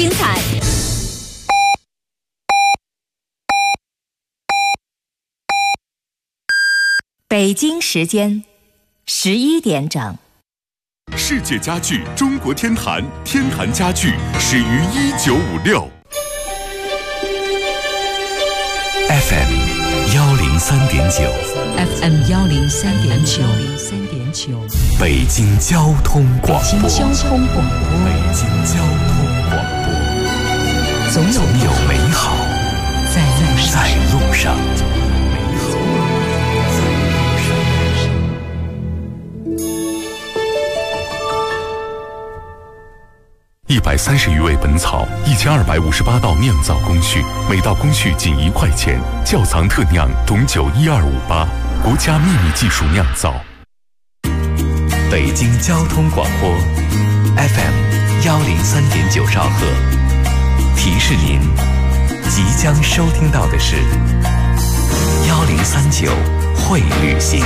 精彩。北京时间11点整。 世界家具中国天坛，天坛家具始于1956。FM 103.9 FM 103.9 北京交通广播。 北京交通广播。 北京交通广播。 总有美好在路上。130余味本草，1258道酿造工序，每道工序仅1块钱。窖藏特酿董酒12588，国家秘密技术酿造。北京交通广播 FM 103.9兆赫，提示您即将收听到的是1039会旅行。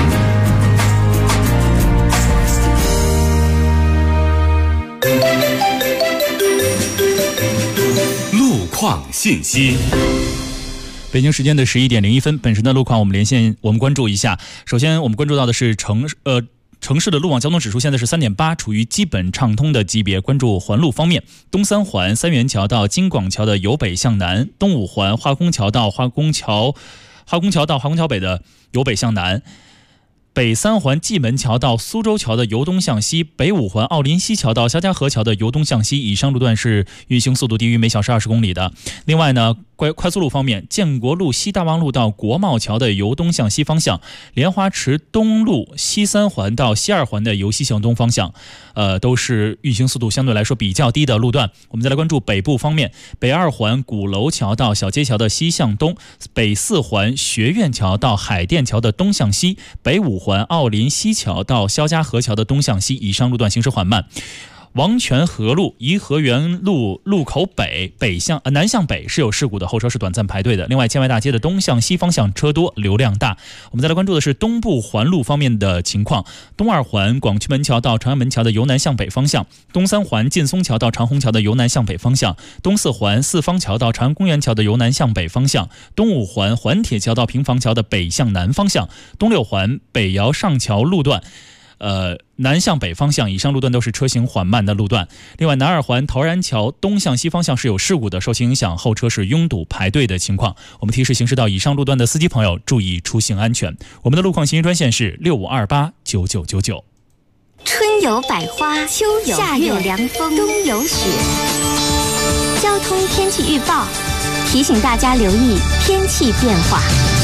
路况信息。 北京时间的11点01分，本时的路况我们关注一下。首先我们关注到的是城市的路网交通指数现在是3.8，处于基本畅通的级别。关注环路方面，东三环三元桥到京广桥的由北向南，东五环化工桥到化工桥北的由北向南，北三环蓟门桥到苏州桥的由东向西，北五环奥林西桥到肖家河桥的由东向西，以上路段是运行速度低于每小时20公里的。另外呢，快速路方面，建国路西大望路到国贸桥的由东向西方向，莲花池东路西三环到西二环的由西向东方向，都是运行速度相对来说比较低的路段。我们再来关注北部方面，北二环鼓楼桥到小街桥的西向东，北四环学院桥到海淀桥的东向西，北五环奥林西桥到肖家河桥的东向西，以上路段行驶缓慢。王权河路颐和园路路口南向北是有事故的，后车是短暂排队的。另外，建外大街的东向西方向车多，流量大。我们再来关注的是东部环路方面的情况，东二环广渠门桥到长安门桥的由南向北方向，东三环劲松桥到长虹桥的由南向北方向，东四环四方桥到长安公园桥的由南向北方向，东五环环铁桥到平房桥的北向南方向，东六环北窑上桥路段南向北方向，以上路段都是车行缓慢的路段。另外，南二环陶然桥东向西方向是有事故的，受其影响，后车是拥堵排队的情况。我们提示行驶到以上路段的司机朋友注意出行安全。我们的路况信息专线是65289999。 春有百花，秋有夏有凉风，冬有雪。交通天气预报提醒大家留意天气变化。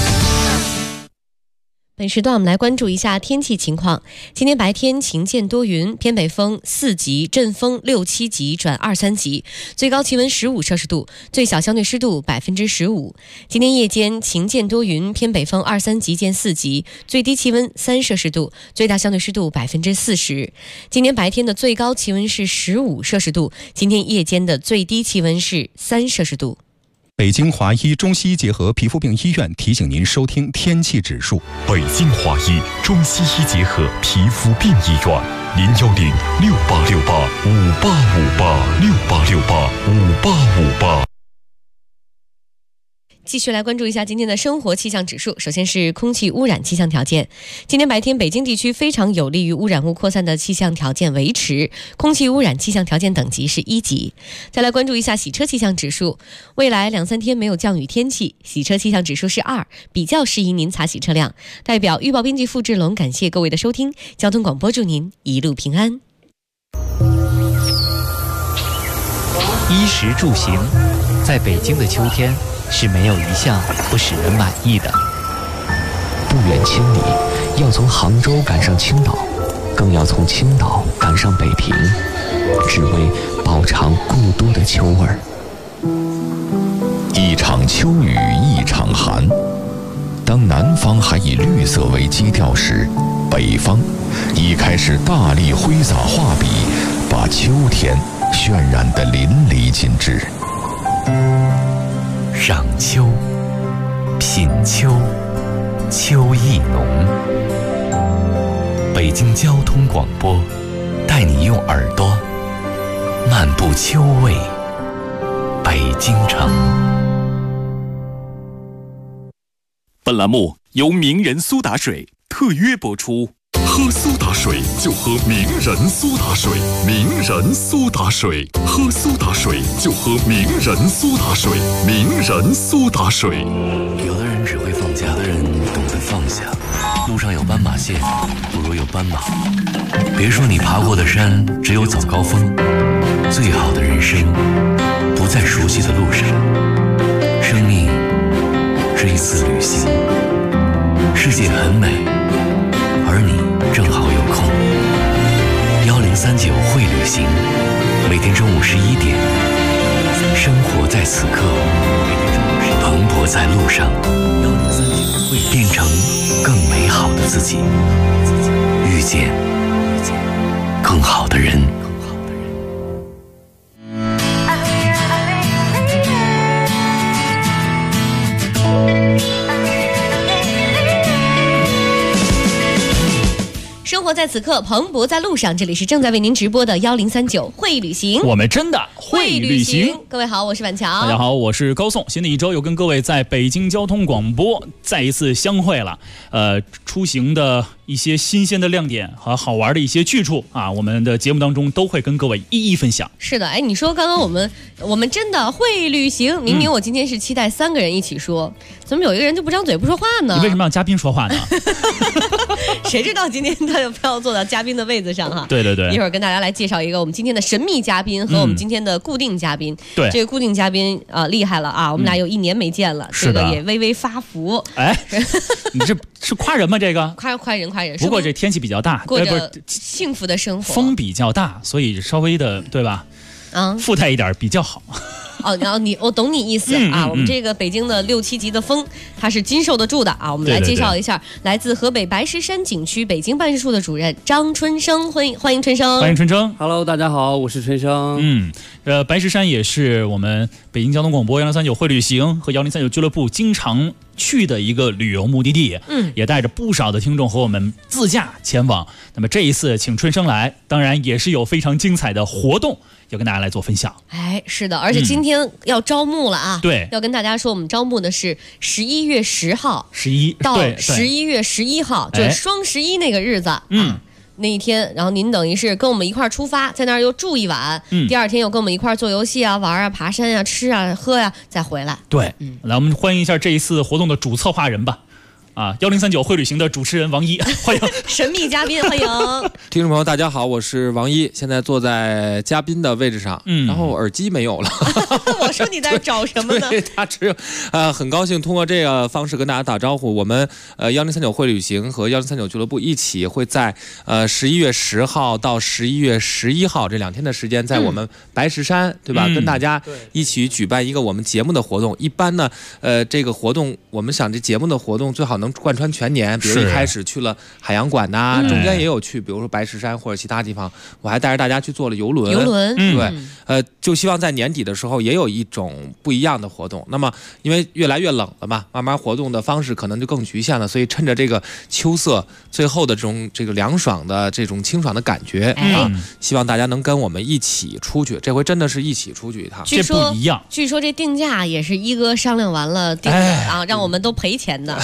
本时段我们来关注一下天气情况。今天白天晴间多云，偏北风4级，阵风6、7级转2、3级，最高气温15摄氏度，最小相对湿度15%。今天夜间晴间多云，偏北风2、3级见4级，最低气温3摄氏度，最大相对湿度40%。今天白天的最高气温是15摄氏度，今天夜间的最低气温是3摄氏度。 北京华医中西医结合皮肤病医院提醒您收听天气指数。 北京华医中西医结合皮肤病医院，0106868585858，68685858。 继续来关注一下今天的生活气象指数。首先是空气污染气象条件，今天白天北京地区非常有利于污染物扩散的气象条件维持，空气污染气象条件等级是1级。再来关注一下洗车气象指数，未来2、3天没有降雨天气，洗车气象指数是2，比较适宜您擦洗车辆。代表预报编辑付志龙感谢各位的收听，交通广播祝您一路平安。 衣食住行，在北京的秋天是没有一项不使人满意的。 不远千里，要从杭州赶上青岛，更要从青岛赶上北平，只为饱尝故都的秋味儿。 一场秋雨一场寒，当南方还以绿色为基调时，北方已开始大力挥洒画笔，把秋天渲染得淋漓尽致。 赏秋，品秋，秋意浓。北京交通广播带你用耳朵漫步秋味， 北京城。 本栏目由名人苏打水特约播出。喝苏打水就喝名人苏打水，名人苏打水，喝苏打水就喝名人苏打水，名人苏打水。 有的人只会放假，有的人懂得放下。路上有斑马线，不如有斑马。别说你爬过的山只有早高峰，最好的人生不在熟悉的路上。生命是一次旅行，世界很美，而你正好有空。1039会旅行，每天中午11点，生活在此刻，蓬勃在路上，会变成更美好的自己，遇见更好的人。 生活在此刻，蓬勃在路上。这里是正在为您直播的1039会旅行， 我们真的会旅行。 各位好，我是婉乔。 大家好，我是高颂。新的一周又跟各位在北京交通广播再一次相会了。出行的一些新鲜的亮点和好玩的一些去处啊，我们的节目当中都会跟各位一一分享。 是的，哎，你说刚刚我们真的会旅行，明明我今天是期待3个人一起说，怎么有一个人就不张嘴不说话呢？ 你为什么让嘉宾说话呢？ 谁知道今天他就非要坐到嘉宾的位子上哈？ 对对对， 一会儿跟大家来介绍一个我们今天的神秘嘉宾和我们今天的固定嘉宾。 对， 这个固定嘉宾厉害了啊，我们俩有1年没见了， 是的， 这个也微微发福。 哎，你这是夸人吗？这个夸人。 不过这天气比较大， 过着幸福的生活， 风比较大，所以稍微的对吧？富态一点比较好。 哦，然后我懂你意思啊。我们这个北京的6、7级的风，它是经受得住的啊。我们来介绍一下来自河北白石山景区北京办事处的主任张春生，欢迎春生。 欢迎春生。 Hello， 大家好，我是春生。 白石山也是我们北京交通广播1039会旅行和1039俱乐部经常去的一个旅游目的地。也带着不少的听众和我们自驾前往。那么这一次请春生来，当然也是有非常精彩的活动要跟大家来做分享。 哎，是的，而且今天要招募了啊。 对， 要跟大家说，我们招募的是11月10号到11月11号，就是双11那个日子。那一天，然后您等于是跟我们一块儿出发，在那儿又住一晚，第2天又跟我们一块儿做游戏啊、玩啊、爬山啊、吃啊、喝呀，再回来。 对，来我们欢迎一下这一次活动的主策划人吧。1039会旅行的主持人王一，欢迎神秘嘉宾，欢迎听众朋友，大家好，我是王一，现在坐在嘉宾的位置上，然后耳机没有了。 我说你在找什么呢？ 对，他只有很高兴通过这个方式跟大家打招呼。我们1039会旅行和1039俱乐部一起会在11月10号到11月11号这2天的时间，在我们白石山，对吧？跟大家一起举办一个我们节目的活动。一般呢，这个活动我们想这节目的活动最好能贯穿全年，比如一开始去了海洋馆呐，中间也有去，比如说白石山或者其他地方，我还带着大家去坐了游轮。对，就希望在年底的时候也有一种不一样的活动。那么因为越来越冷了嘛，慢慢活动的方式可能就更局限了，所以趁着这个秋色最后的这个凉爽的这种清爽的感觉希望大家能跟我们一起出去。这回真的是一起出去一趟， 这不一样。 据说这定价也是一哥商量完了定的啊，让我们都赔钱的。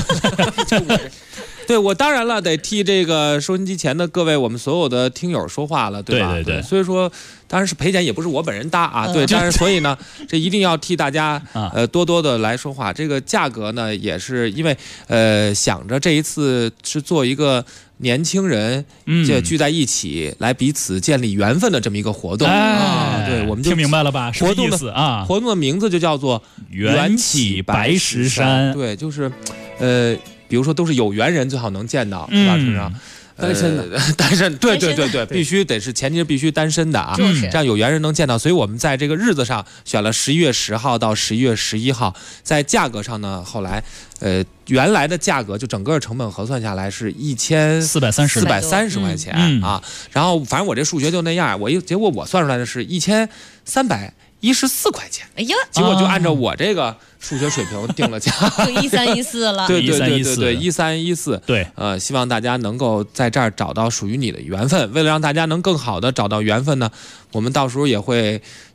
对，我当然了，得替这个收音机前的各位我们所有的听友说话了，对吧？ 对。 所以说，当然是赔钱，也不是我本人搭啊。对，但是所以呢，这一定要替大家多多的来说话。这个价格呢，也是因为想着这一次是做一个年轻人聚在一起来彼此建立缘分的这么一个活动对，我们就听明白了吧？ 活动的活动的名字就叫做缘起白石山。 对，就是比如说都是有缘人最好能见到，是吧？是吧？ 单身的， 单身，对，必须得是前提是必须单身的啊，这样有缘人能见到。所以我们在这个日子上选了11月10号到11月11号，在价格上呢，后来原来的价格就整个成本核算下来是1430块钱啊。然后反正我这数学就那样，结果我算出来的是1314块钱。 哎呀， 结果就按照我这个数学水平定了价， 就1314了。 对，1314。 对， 希望大家能够在这儿找到属于你的缘分。为了让大家能更好的找到缘分呢，我们到时候也会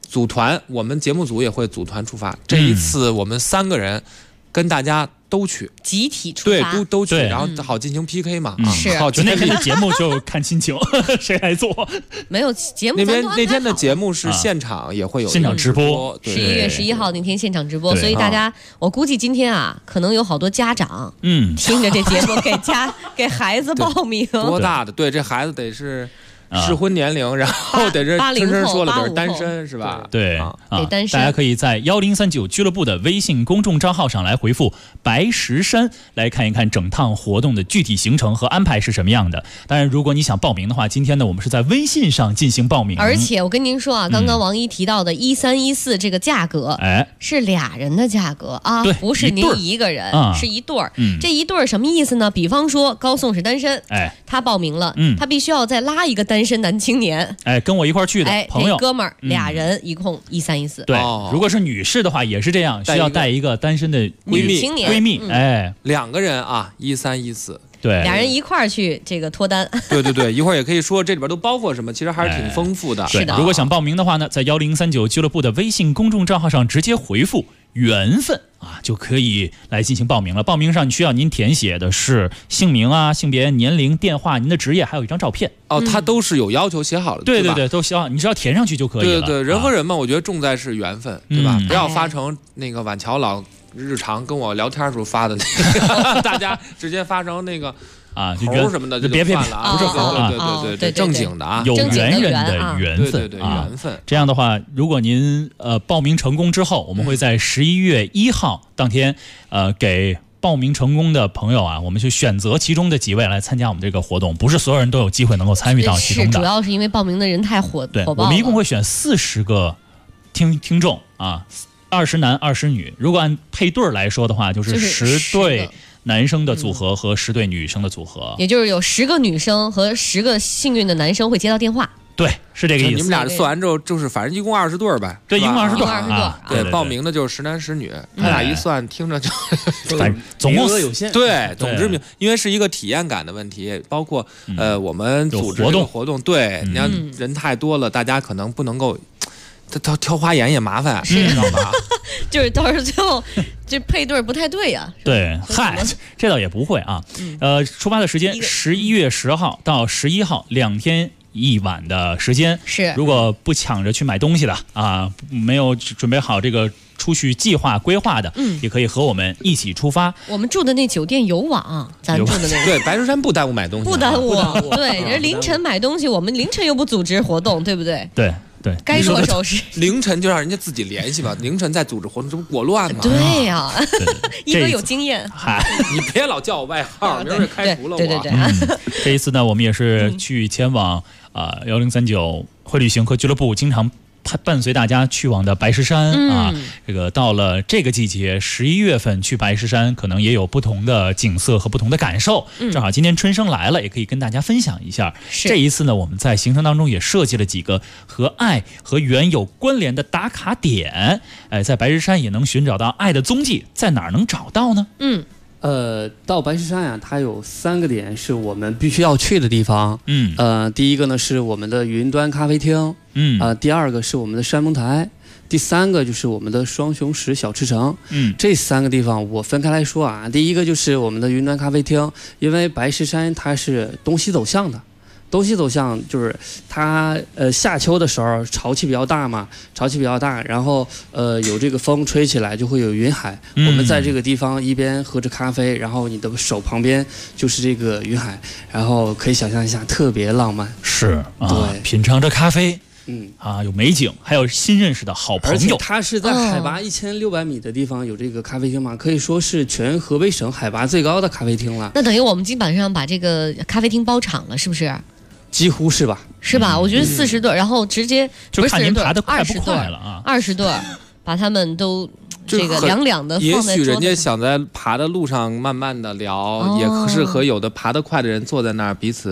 组团，我们节目组也会组团出发。这一次我们3个人跟大家都去， 集体出发， 对，都去， 对然后好进行 PK 嘛。 是， 好， 就那天的节目就看心情，谁来做。 没有节目那天的节目是现场也会有现场直播 ，11月11号那天现场直播，所以大家，我估计今天啊，可能有好多家长，听着这节目给孩子报名， 多大的？对，这孩子得是。适婚年龄，然后得是真真说了得是单身是吧？ 对得单身。 大家可以在1039俱乐部的微信公众账号上来回复白石山，来看一看整趟活动的具体行程和安排是什么样的。当然，如果你想报名的话，今天呢我们是在微信上进行报名。 而且我跟您说啊，刚刚王一提到的1314这个价格，是2人的价格啊，不是您一个人，是一对儿。这一对儿什么意思呢？比方说高颂是单身，他报名了，他必须要再拉一个单身男青年， 跟我一块去的朋友， 哥们儿，2人一共1314。 对，如果是女士的话也是这样，需要带一个单身的闺蜜 ，2个人啊，1314。 对 ，2人一块儿去这个脱单。 对，一会儿也可以说这里边都包括什么，其实还是挺丰富的。 是的， 如果想报名的话呢，在1039俱乐部的微信公众账号上直接回复缘分啊，就可以来进行报名了。报名上需要您填写的是姓名啊、性别、年龄、电话、您的职业，还有一张照片。 它都是有要求写好了的。 对，都需要，你只要填上去就可以了。 对，人和人嘛，我觉得重在是缘分，对吧？不要发成那个晚桥老日常跟我聊天的时候发的那个，大家直接发成那个。猴什么的就别算了啊， 不是猴，对，正经的啊， 有缘人的缘分， 对，缘分。 这样的话，如果您报名成功之后，我们会在11月1号当天给报名成功的朋友啊，我们去选择其中的几位来参加我们这个活动，不是所有人都有机会能够参与到其中的。 主要是因为报名的人太火爆了。 我们一共会选40个听众啊，20男20女。如果按配对来说的话，就是10对。男生的组合和10对女生的组合， 也就是有10个女生和10个幸运的男生会接到电话。 对，是这个意思。 你们俩算完之后，就是反正一共20对呗。 对，一共20对。 对，报名的就是10男10女，他俩一算，听着就总共有限。 对，总之因为是一个体验感的问题，包括我们组织这个活动，对，你看人太多了，大家可能不能够。挑花眼也麻烦，知道吧？ 就是到时候最后这配对不太对呀。 对，这倒也不会啊。出发的时间11月10号到11号2天1晚的时间。 是， 如果不抢着去买东西的啊，没有准备好这个出去计划规划的，也可以和我们一起出发。 我们住的那酒店有网，咱住的那个。 对，白石山不耽误买东西， 不耽误。对，人凌晨买东西，我们凌晨又不组织活动，对不对？ 对， 该收收拾。 凌晨就让人家自己联系吧，凌晨再组织活动，这不裹乱吗？ 对呀，一哥有经验。 你别老叫我外号，明儿开除了我。 对。 这一次呢，我们也是前往1039会旅行和俱乐部经常伴随大家去往的白石山啊，这个到了这个季节11月份去白石山，可能也有不同的景色和不同的感受。正好今天春生来了，也可以跟大家分享一下。这一次呢，我们在行程当中也设计了几个和爱和缘有关联的打卡点，在白石山也能寻找到爱的踪迹，在哪儿能找到呢？ 到白石山呀，它有3个点是我们必须要去的地方。第一个呢是我们的云端咖啡厅，第2个是我们的山盟台，第3个就是我们的双雄石小吃城。这3个地方我分开来说啊。第一个就是我们的云端咖啡厅，因为白石山它是东西走向的。东西走向就是它夏秋的时候潮气比较大嘛，然后有这个风吹起来就会有云海。我们在这个地方一边喝着咖啡，然后你的手旁边就是这个云海，然后可以想象一下特别浪漫。 是啊， 对， 品尝着咖啡。有美景，还有新认识的好朋友。而且它是在海拔1600米的地方有这个咖啡厅嘛，可以说是全河北省海拔最高的咖啡厅了。 那等于我们基本上把这个咖啡厅包场了，是不是？ 几乎是吧？ 是吧？我觉得40对，然后直接就看您爬得快不快了啊 ！20对，把他们都这个两的放在。 也许人家想在爬的路上慢慢的聊，也是和有的爬得快的人坐在那儿彼此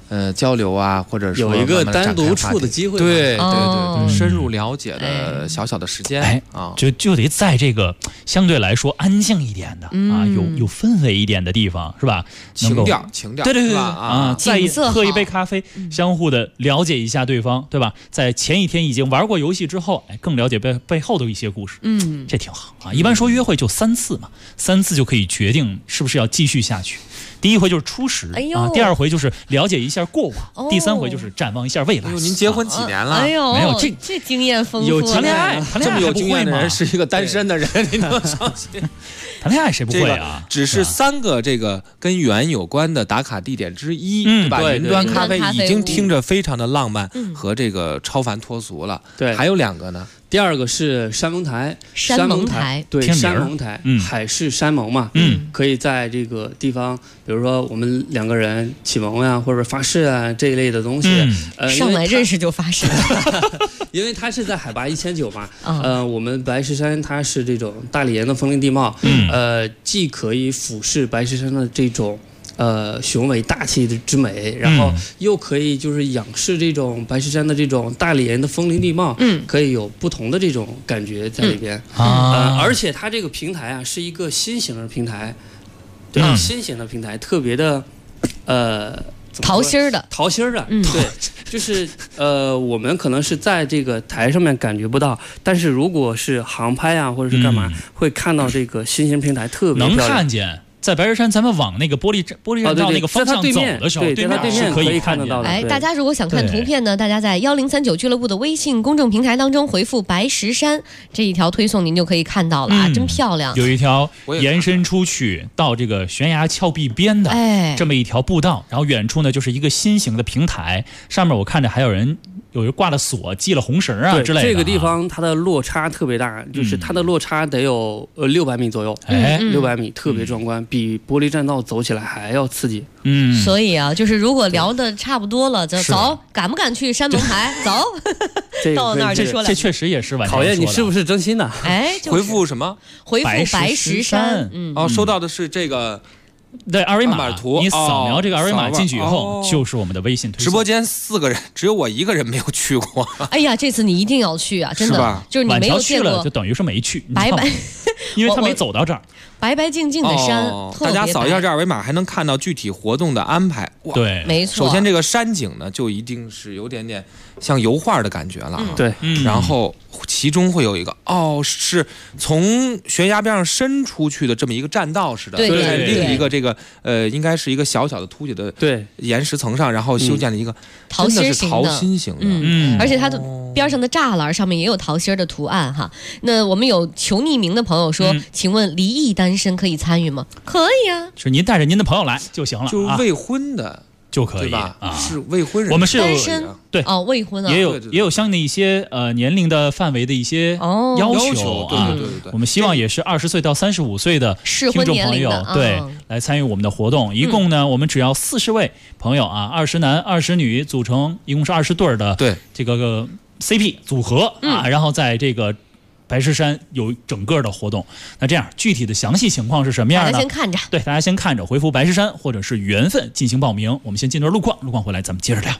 交流啊，或者说有一个单独处的机会， 对，深入了解的小小的时间， 就得在这个相对来说安静一点的啊，有氛围一点的地方，是吧？ 情调， 对啊，再喝一杯咖啡，相互的了解一下对方，对吧？在前一天已经玩过游戏之后，更了解背后的一些故事，这挺好啊。一般说约会就3次嘛，3次就可以决定是不是要继续下去。第一回就是初识第二回就是了解一下过往，第3回就是展望一下未来。 您结婚几年了？ 没有这经验丰富， 有谈恋爱这么有经验的人是一个单身的人，你能相信？ 谈恋爱谁不会啊？ 只是3个这个跟园有关的打卡地点之一，对吧？云端咖啡已经听着非常的浪漫和这个超凡脱俗了。 对， 还有2个呢。 第2个是山盟台，对，山盟台，海誓山盟嘛，可以在这个地方，比如说我们2个人启蒙呀，或者发誓啊这一类的东西， 上来认识就发誓， 因为它是在海拔1900嘛，我们白石山它是这种大理岩的风林地貌，既可以俯视白石山的这种。雄伟大气之美，然后又可以就是仰视这种白石山的这种大理岩的风林地貌，可以有不同的这种感觉在里边。而且它这个平台啊是一个新型的平台，对，新型的平台特别的， 桃心儿的， 对，就是我们可能是在这个台上面感觉不到，但是如果是航拍啊或者是干嘛，会看到这个新型平台特别漂亮， 能看见。在白石山，咱们往那个玻璃栈道那个方向走的时候， 对面是可以看得到的。 大家如果想看图片呢，大家在1039俱乐部的微信公众平台当中回复白石山这一条推送，您就可以看到了啊，真漂亮。 有一条延伸出去到这个悬崖峭壁边的这么一条步道，然后远处呢就是一个新型的平台，上面我看着还有人挂了锁，系了红绳啊之类的。 这个地方它的落差特别大，就是它的落差得有600米左右，600米特别壮观，比玻璃栈道走起来还要刺激。 所以啊，就是如果聊的差不多了，就走，敢不敢去山盟台？走，到那儿就说了。 这确实也是考验你是不是真心的。 回复什么？ 回复白石山。 收到的是这个。 对，二维码图，你扫描这个二维码进去以后，就是我们的微信推送。 直播间4个人，只有我1个人没有去过。 哎呀，这次你一定要去啊！真的，就是你没有见过， 就等于是没去， 白， 因为他没走到这儿。 白白净净的山， 大家扫一下这二维码，还能看到具体活动的安排。 对， 没错。 首先，这个山景呢，就一定是有点点像油画的感觉了。 对， 然后其中会有一个是从悬崖边上伸出去的这么一个栈道似的，在另一个这个应该是一个小小的凸起的岩石层上，然后修建了一个桃心型的， 而且它的边上的栅栏上面也有桃心的图案哈。那我们有求匿名的朋友说，请问离异单身可以参与吗？可以啊， 是您带着您的朋友来就行了， 就未婚的。 就可以吧？是未婚人， 我们是单身对未婚也有相应的一些年龄的范围的一些要求啊。 对， 我们希望也是20岁到35岁的听众朋友对来参与我们的活动。一共呢，我们只要40位朋友啊，20男20女组成，一共是20对的这个 CP 组合啊，然后在这个白石山有整个的活动。那这样具体的详细情况是什么样的？ 大家先看着， 对，大家先看着，回复白石山或者是缘分进行报名。我们先进段路况回来咱们接着聊。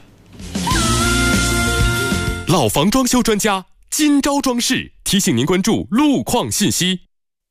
老房装修专家今朝装饰提醒您关注路况信息。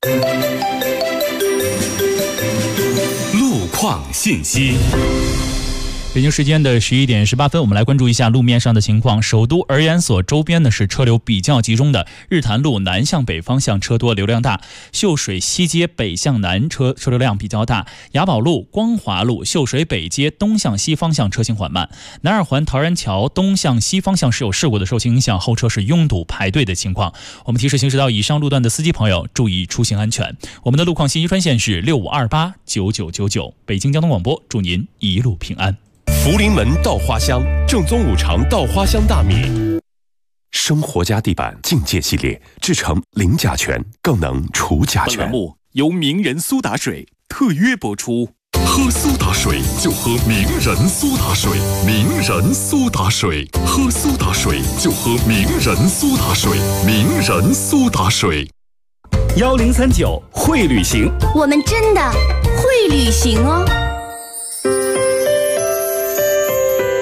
路况信息。 北京时间的11点18分，我们来关注一下路面上的情况。首都儿研所周边呢是车流比较集中的，日坛路南向北方向车多流量大，秀水西街北向南车流量比较大，雅宝路、光华路、秀水北街东向西方向车行缓慢，南二环陶然桥东向西方向是有事故的，受其影响后车是拥堵排队的情况。我们提示行驶到以上路段的司机朋友注意出行安全。我们的路况信息专线是65289999，北京交通广播，祝您一路平安。 福临门稻花香，正宗五常稻花香大米。生活家地板境界系列，制成零甲醛，更能除甲醛。本栏目由名人苏打水特约播出。喝苏打水就喝名人苏打水，名人苏打水，喝苏打水就喝名人苏打水，名人苏打水。 1039会旅行， 我们真的会旅行哦。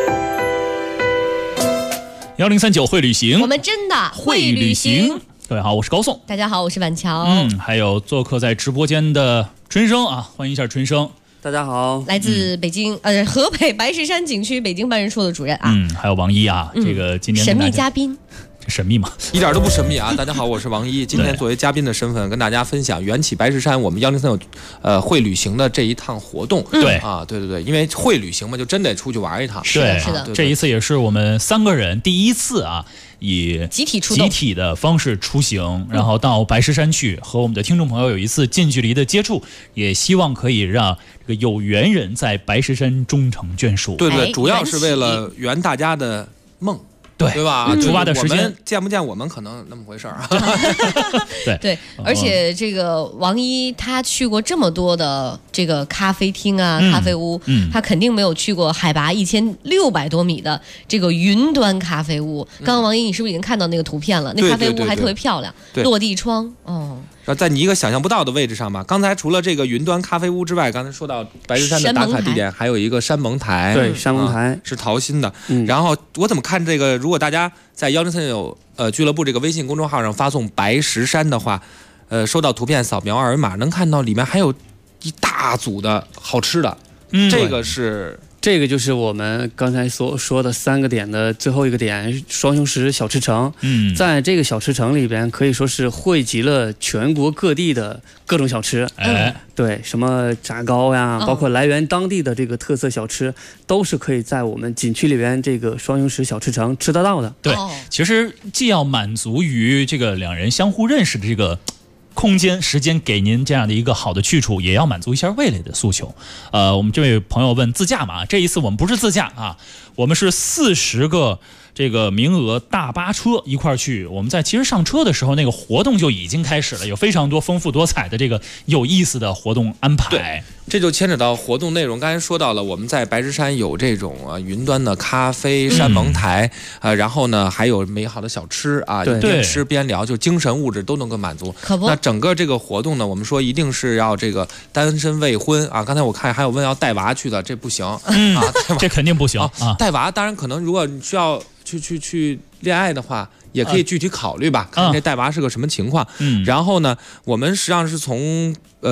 1039会旅行， 我们真的会旅行。 各位好，我是高颂。 大家好，我是婉乔。 还有做客在直播间的春生啊，欢迎一下春生。 大家好， 来自北京河北白石山景区北京办事处的主任啊。 还有王一啊，这个今天神秘嘉宾。 神秘吗？ 一点都不神秘啊！大家好，我是王一，今天作为嘉宾的身份跟大家分享缘起白石山我们1039会旅行的这一趟活动。 对啊，对，因为会旅行嘛，就真得出去玩一趟。 是的， 这一次也是我们3个人第一次啊，以集体的方式出行，然后到白石山去和我们的听众朋友有一次近距离的接触，也希望可以让这个有缘人在白石山终成眷属。 对，主要是为了圆大家的梦。对吧？ 出发的时间见不见我们可能那么回事儿啊。 对，而且这个王一他去过这么多的这个咖啡厅啊、咖啡屋，他肯定没有去过海拔1600多米的这个云端咖啡屋。刚刚王一，你是不是已经看到那个图片了？那咖啡屋还特别漂亮，落地窗哦。 在你一个想象不到的位置上吧。刚才除了这个云端咖啡屋之外，刚才说到白石山的打卡地点，还有一个山盟台。 对，山盟台是陶心的。然后我怎么看这个？如果大家在1039俱乐部这个微信公众号上发送白石山的话，收到图片扫描二维码，能看到里面还有一大组的好吃的。这个就是我们刚才所说的3个点的最后一个点，双雄石小吃城。在这个小吃城里边，可以说是汇集了全国各地的各种小吃。对，什么炸糕呀，包括来源当地的这个特色小吃，都是可以在我们景区里边这个双雄石小吃城吃得到的。 对，其实既要满足于这个2人相互认识的这个空间时间给您这样的一个好的去处，也要满足一下味蕾的诉求。我们这位朋友问自驾嘛，这一次我们不是自驾啊，我们是40个这个名额大巴车一块去。我们在其实上车的时候，那个活动就已经开始了，有非常多丰富多彩的这个有意思的活动安排。 对，这就牵扯到活动内容。刚才说到了，我们在白石山有这种云端的咖啡山盟台，然后呢还有美好的小吃啊，边吃边聊，就精神物质都能够满足。那整个这个活动呢，我们说一定是要这个单身未婚啊。刚才我看还有问要带娃去的，这不行啊， 这肯定不行啊。 带娃当然可能如果你需要去恋爱的话，也可以具体考虑吧，看这带娃是个什么情况。然后呢，我们实际上是从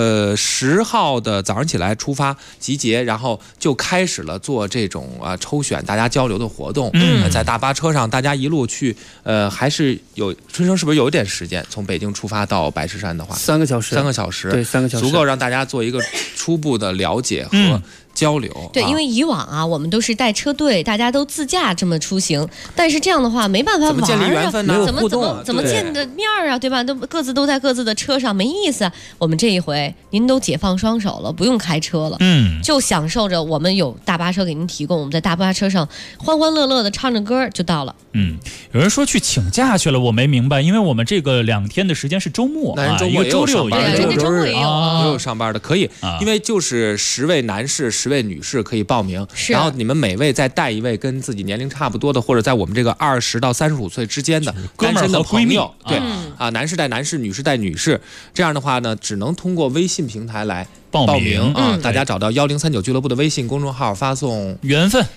10号的早上起来出发集结，然后就开始了做这种抽选大家交流的活动。在大巴车上大家一路去，还是有春生是不是有一点时间？从北京出发到白石山的话 ，3个小时， 对，3个小时足够让大家做一个初步的了解和交流。 对，因为以往啊，我们都是带车队，大家都自驾这么出行，但是这样的话没办法玩怎么建立缘分呢？ 怎么见个面啊？对吧？都各自都在各自的车上，没意思啊。我们这一回您都解放双手了，不用开车了，就享受着我们有大巴车给您提供，我们在大巴车上欢欢乐乐的唱着歌就到了。 有人说去请假去了，我没明白，因为我们这个2天的时间是周末， 周末一个周六， 人家周末也有上班的，可以，因为就是10位男士、10位女士可以报名，然后你们每位再带一位跟自己年龄差不多的，或者在我们这个20到35岁之间的单身的朋友，对男士带男士，女士带女士，这样的话呢，只能通过微信平台来报名啊。大家找到1039俱乐部的微信公众号，发送缘分。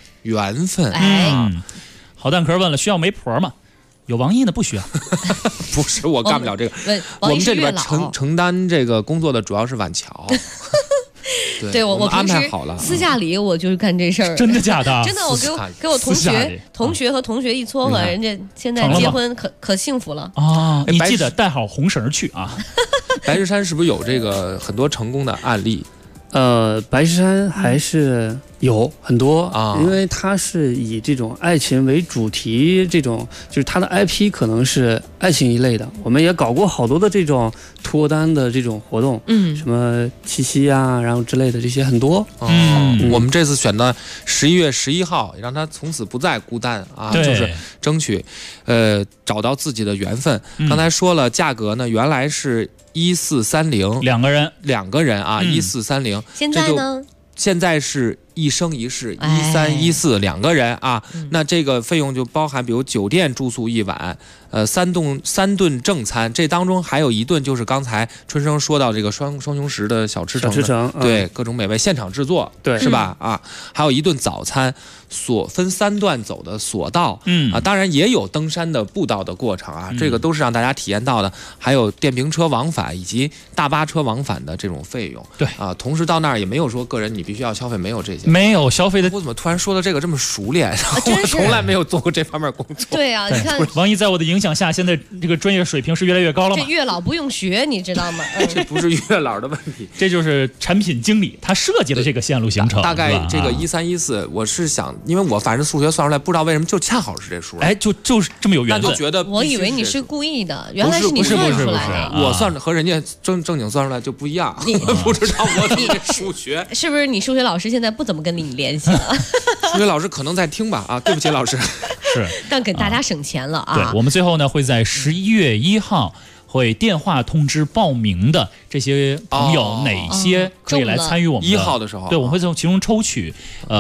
好蛋壳问了，需要媒婆吗？有王一呢，不需要。 不是，我干不了这个。我们这里边承担这个工作的主要是婉乔。 对，我安排好了。 私下里我就是干这事儿。 真的假的？ 真的，我给我同学和同学一撮合，人家现在结婚可幸福了啊！你记得带好红绳去啊。 白石山是不是有这个很多成功的案例？ 白石山还是有很多啊，因为它是以这种爱情为主题，这种就是它的 IP 可能是爱情一类的。我们也搞过好多的这种脱单的这种活动，什么七夕啊，然后之类的这些很多。 我们这次选的11月11号，让他从此不再孤单啊，就是争取找到自己的缘分。刚才说了价格呢，原来是1430，两个人啊，1430。 现在呢？ 现在是一生一世，13、14两个人啊，那这个费用就包含比如酒店住宿1晚，三顿正餐，这当中还有1顿就是刚才春生说到这个双雄石的小吃城，对，各种美味现场制作， 对， 是吧？啊，还有1顿早餐，分3段走的索道，当然也有登山的步道的过程啊，这个都是让大家体验到的，还有电瓶车往返以及大巴车往返的这种费用， 对啊，同时到那儿也没有说个人你必须要消费，没有这些， 没有消费的。 我怎么突然说的这个这么熟练？我从来没有做过这方面工作。 对啊，你看王毅在我的影响下，现在这个专业水平是越来越高了嘛？ 这月老不用学，你知道吗？ 这不是月老的问题， 这就是产品经理他设计的这个线路行程。 大概这个13、14，我是想，因为我反正数学算出来，不知道为什么就恰好是这数。 哎，就是这么有缘分。 那就觉得我以为你是故意的，原来是你算出来的。 我算和人家正经算出来就不一样。不知道我这数学是不是你数学老师现在不怎么跟你联系了？ 数学老师可能在听吧？啊，对不起，老师。 是， 但给大家省钱了啊。 对，我们最后呢会在11月1号。会电话通知报名的这些朋友，哪些可以来参与我们的 1号的时候？ 对，我们会从其中抽取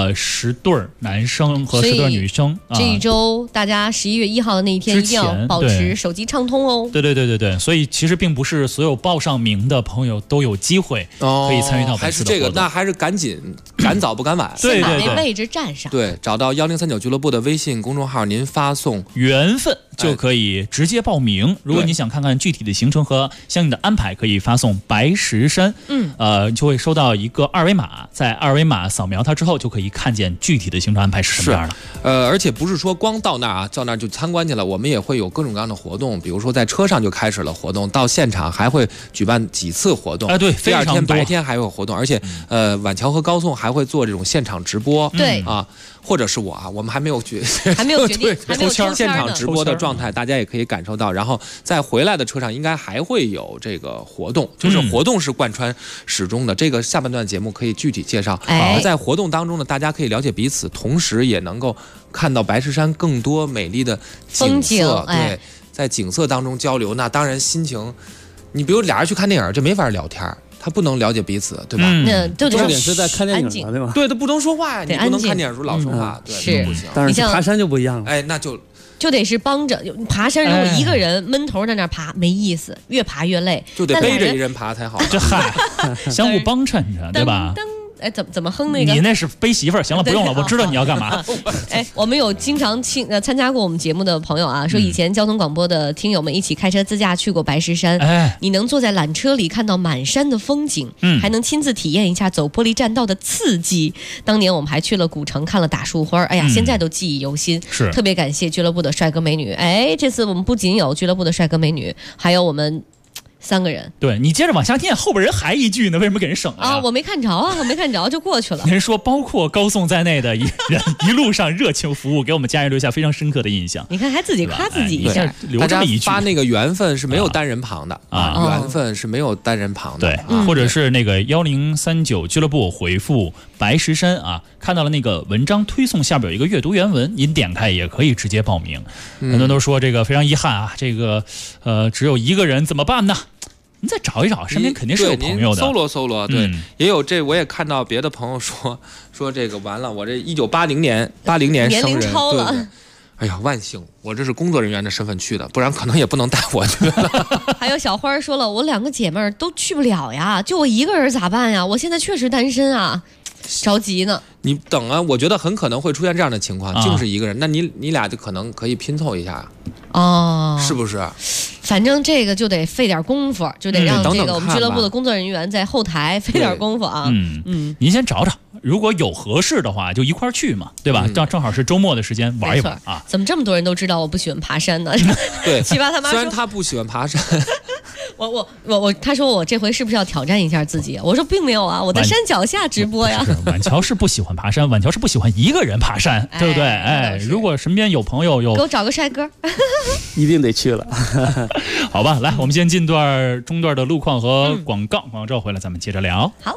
10对男生和10对女生。 这一周大家11月1号的那一天一定要保持手机畅通哦。 对，所以其实并不是所有报上名的朋友都有机会可以参与到本次的活动。 那还是赶紧，赶早不赶晚。 先把那位置占上。 对，找到1039俱乐部的微信公众号，您发送缘分就可以直接报名。如果你想看看具体的行程和相应的安排，可以发送白石山，就会收到一个2维码，在2维码扫描它之后，就可以看见具体的行程安排是什么样的。 而且不是说光到那儿啊，到那儿就参观去了，我们也会有各种各样的活动，比如说在车上就开始了活动，到现场还会举办几次活动。 对， 第2天白天还有活动，而且晚桥和高颂还会做这种现场直播。 对啊。或者是我啊，我们还没有决定， 还没有现场直播的状态，大家也可以感受到。然后在回来的车上应该还会有这个活动，就是活动是贯穿始终的。这个下半段节目可以具体介绍。而在活动当中呢，大家可以了解彼此，同时也能够看到白石山更多美丽的景色。对，在景色当中交流，那当然心情，你比如俩人去看电影，这没法聊天。他不能了解彼此，对吧？ 重点是在看电影了，对吧？ 对，他不能说话呀，你不能看电影时候老说话，对， 是不行。 但是爬山就不一样了， 哎，那就得是帮着爬山。如果一个人闷头在那爬，没意思，越爬越累， 就得背着一人爬才好。 这嗨，相互帮衬着，对吧？ 哎，怎么哼那个？ 你那是背媳妇儿。行了，不用了，我知道你要干嘛。 哎，我们有经常参加过我们节目的朋友啊，说以前交通广播的听友们一起开车自驾去过白石山。你能坐在缆车里看到满山的风景，还能亲自体验一下走玻璃栈道的刺激。当年我们还去了古城看了打树花，哎呀，现在都记忆犹新。 是， 特别感谢俱乐部的帅哥美女。哎，这次我们不仅有俱乐部的帅哥美女，还有我们3个人。 对，你接着往下念，后边人还一句呢，为什么给人省了啊？我没看着啊，我没看着就过去了。 人说包括高颂在内的人一路上热情服务，给我们家人留下非常深刻的印象。 你看还自己夸自己一下， 留这么一句。 发那个缘分是没有单人旁的缘分是没有单人旁的。 对，或者是那个1039俱乐部回复白石山啊，看到了那个文章推送下边有一个阅读原文，您点开也可以直接报名。很多人都说这个非常遗憾啊，这个只有1个人怎么办呢？你再找一找，身边肯定是有朋友的。 搜罗，对，也有这，我也看到别的朋友说这个完了，我这1980年生人， 年龄超了。 对，哎呀，万幸，我这是工作人员的身份去的，不然可能也不能带我去了。 还有小花说了，我2个姐妹儿都去不了呀，就我1个人咋办呀？我现在确实单身啊，着急呢。 你等啊，我觉得很可能会出现这样的情况，净是1个人，那你俩就可能可以拼凑一下。是不是？ 反正这个就得费点功夫，就得让这个我们俱乐部的工作人员在后台费点功夫啊。 您先找找，如果有合适的话，就一块儿去嘛，对吧？正好是周末的时间玩一玩啊。 怎么这么多人都知道我不喜欢爬山呢？ 对， 七八他妈虽然他不喜欢爬山， 他说我这回是不是要挑战一下自己？我说并没有啊，我在山脚下直播呀。 晚桥是不喜欢爬山，晚桥是不喜欢1个人爬山，对不对？哎，如果身边有朋友给我找个帅哥， 一定得去了。 好吧，来，我们先进中段的路况和广告，广告之后回来咱们接着聊。 好。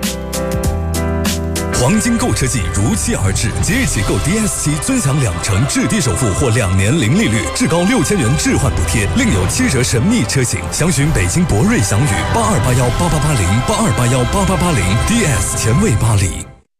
黄金购车季如期而至，即日起购 DS7尊享2%至低首付或2年零利率，至高6000元置换补贴，另有7折神秘车型。详询北京博瑞祥宇8281888082818880 DS 前卫巴黎。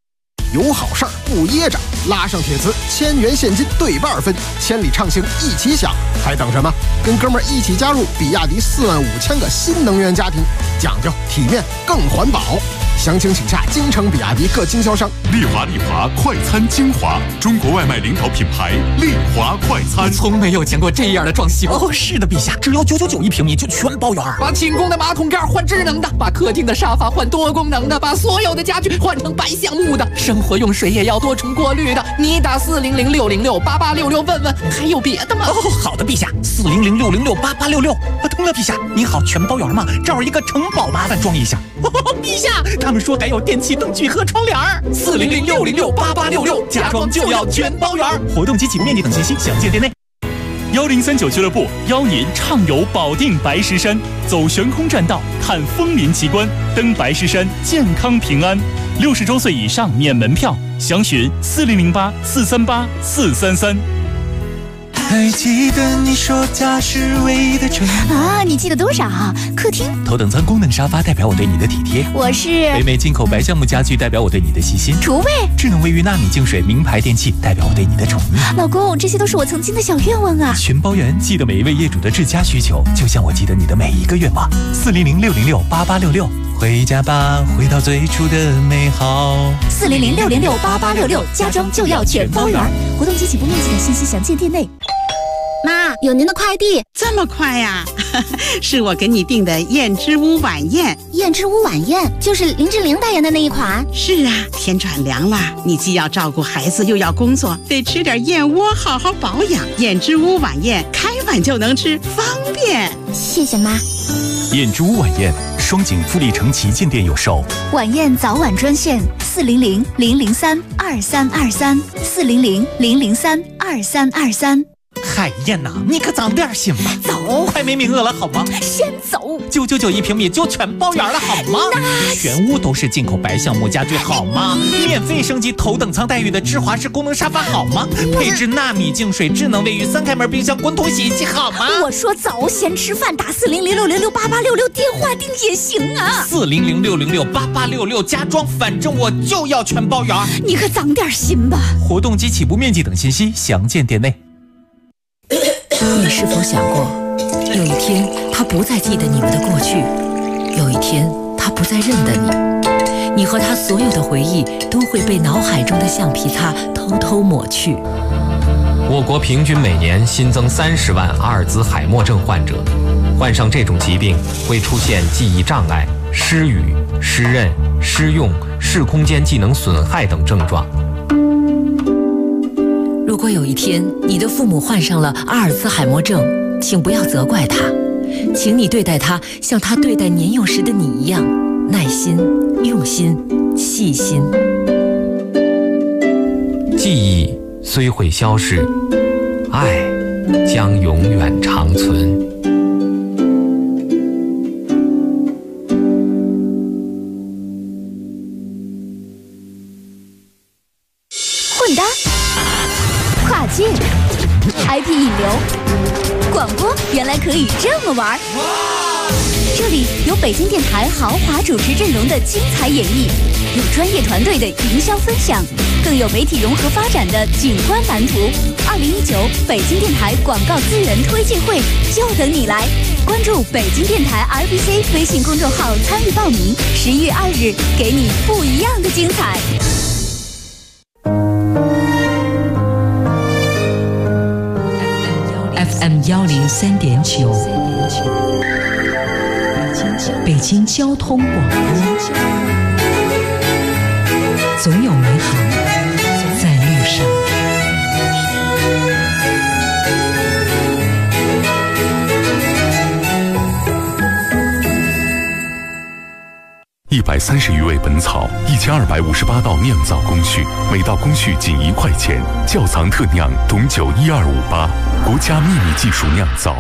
有好事儿不噎着，拉上铁磁，1000元现金对半分，千里畅行一起享，还等什么？跟哥们儿一起加入比亚迪45000个新能源家庭，讲究体面更环保。详情请洽京城比亚迪各经销商。 丽华快餐精华，中国外卖领导品牌丽华快餐。 我从没有见过这样的装修。哦，是的，陛下，只要9991平米就全包圆。把寝宫的马桶盖换智能的，把客厅的沙发换多功能的，把所有的家具换成白橡木的，生活用水也要多重过滤的。你打400-606-8866问问，还有别的吗？哦，好的，陛下，400-606-8866。通了，陛下，您好，全包圆吗？这儿一个城堡，麻烦装一下。陛下，他们说还有电器灯具和窗帘，400-606-8866，家装就要全包圆。活动及起步面积等信息详见店内。 1039俱乐部邀您畅游保定白石山，走悬空栈道，看枫林奇观，登白石山健康平安。60周岁以上免门票，详询4008-438-433。 还记得你说家是唯一的宠啊？你记得多少？客厅头等舱功能沙发代表我对你的体贴， 我是北美进口白橡木家具代表我对你的细心， 厨卫智能卫浴纳米净水名牌电器代表我对你的宠溺。 老公，这些都是我曾经的小愿望啊！ 全包圆，记得每一位业主的至家需求，就像我记得你的每一个愿望。400-606-8866，回家吧，回到最初的美好。 400-606-8866，家装就要全包圆。活动及起步面积等信息详见店内。妈，有您的快递。 这么快呀？是我给你订的燕之屋晚宴。 燕之屋晚宴就是林志玲代言的那一款。 是啊，天转凉了，你既要照顾孩子又要工作，得吃点燕窝好好保养。燕之屋晚宴开碗就能吃，方便。 谢谢妈。 燕之屋晚宴，双井富力城旗舰店有售。 晚宴早晚专线400-003-2323，400-003-2323。 海燕呐，你可长点心吧， 走， 快没名额了好吗？ 先走。 9991平米就全包圆了好吗？全屋都是进口白橡木家具好吗？免费升级头等舱待遇的智华式功能沙发好吗？配置纳米净水、智能卫浴、3开门冰箱、滚筒洗衣机好吗？ 我说走，先吃饭，打400-606-8866电话订也行啊。 400-606-8866家装，反正我就要全包圆。 你可长点心吧。 活动及起步面积等信息详见店内。 你是否想过，有一天他不再记得你们的过去，有一天他不再认得你，你和他所有的回忆都会被脑海中的橡皮擦偷偷抹去。 我国平均每年新增30万阿尔兹海默症患者，患上这种疾病会出现记忆障碍、失语、失认、失用、视空间技能损害等症状。 如果有一天你的父母患上了阿尔兹海默症，请不要责怪他，请你对待他像他对待年幼时的你一样，耐心、用心、细心。 记忆虽会消逝，爱将永远长存。 混搭跨界 IP 引流广播，原来可以这么玩。这里有北京电台豪华主持阵容的精彩演绎，有专业团队的营销分享，更有媒体融合发展的景观蓝图。2019北京电台广告资源推介会就等你来，关注北京电台 RBC 微信公众号参与报名。11月2日，给你不一样的精彩。 FM 103.9，北京交通广播，总有美好在路上。 130余味本草，1258道酿造工序，每道工序仅1块钱。窖藏特酿董酒12588，国家秘密技术酿造。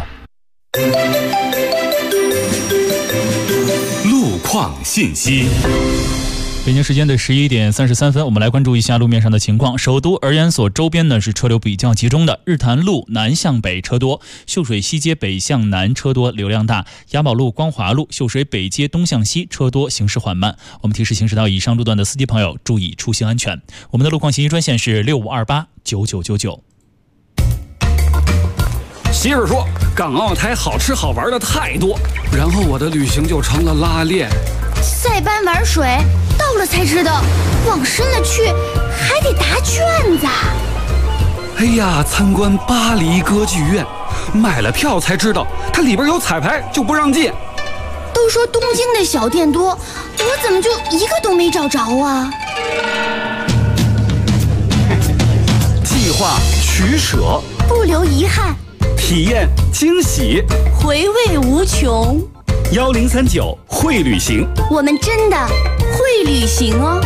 路况信息。 北京时间的11点33分，我们来关注一下路面上的情况。首都儿研所周边呢是车流比较集中的，日坛路南向北车多，秀水西街北向南车多，流量大；雅宝路、光华路、秀水北街东向西车多，行驶缓慢。我们提示行驶到以上路段的司机朋友注意出行安全。我们的路况信息专线是65289999。 媳妇说，港澳台好吃好玩的太多，然后我的旅行就成了拉练。 塞班玩水，到了才知道，往深了去还得答卷子。 哎呀，参观巴黎歌剧院，买了票才知道，它里边有彩排就不让进。 都说东京的小店多，我怎么就一个都没找着啊？ 计划取舍， 不留遗憾， 体验惊喜， 回味无穷。 1039会旅行， 我们真的会旅行哦。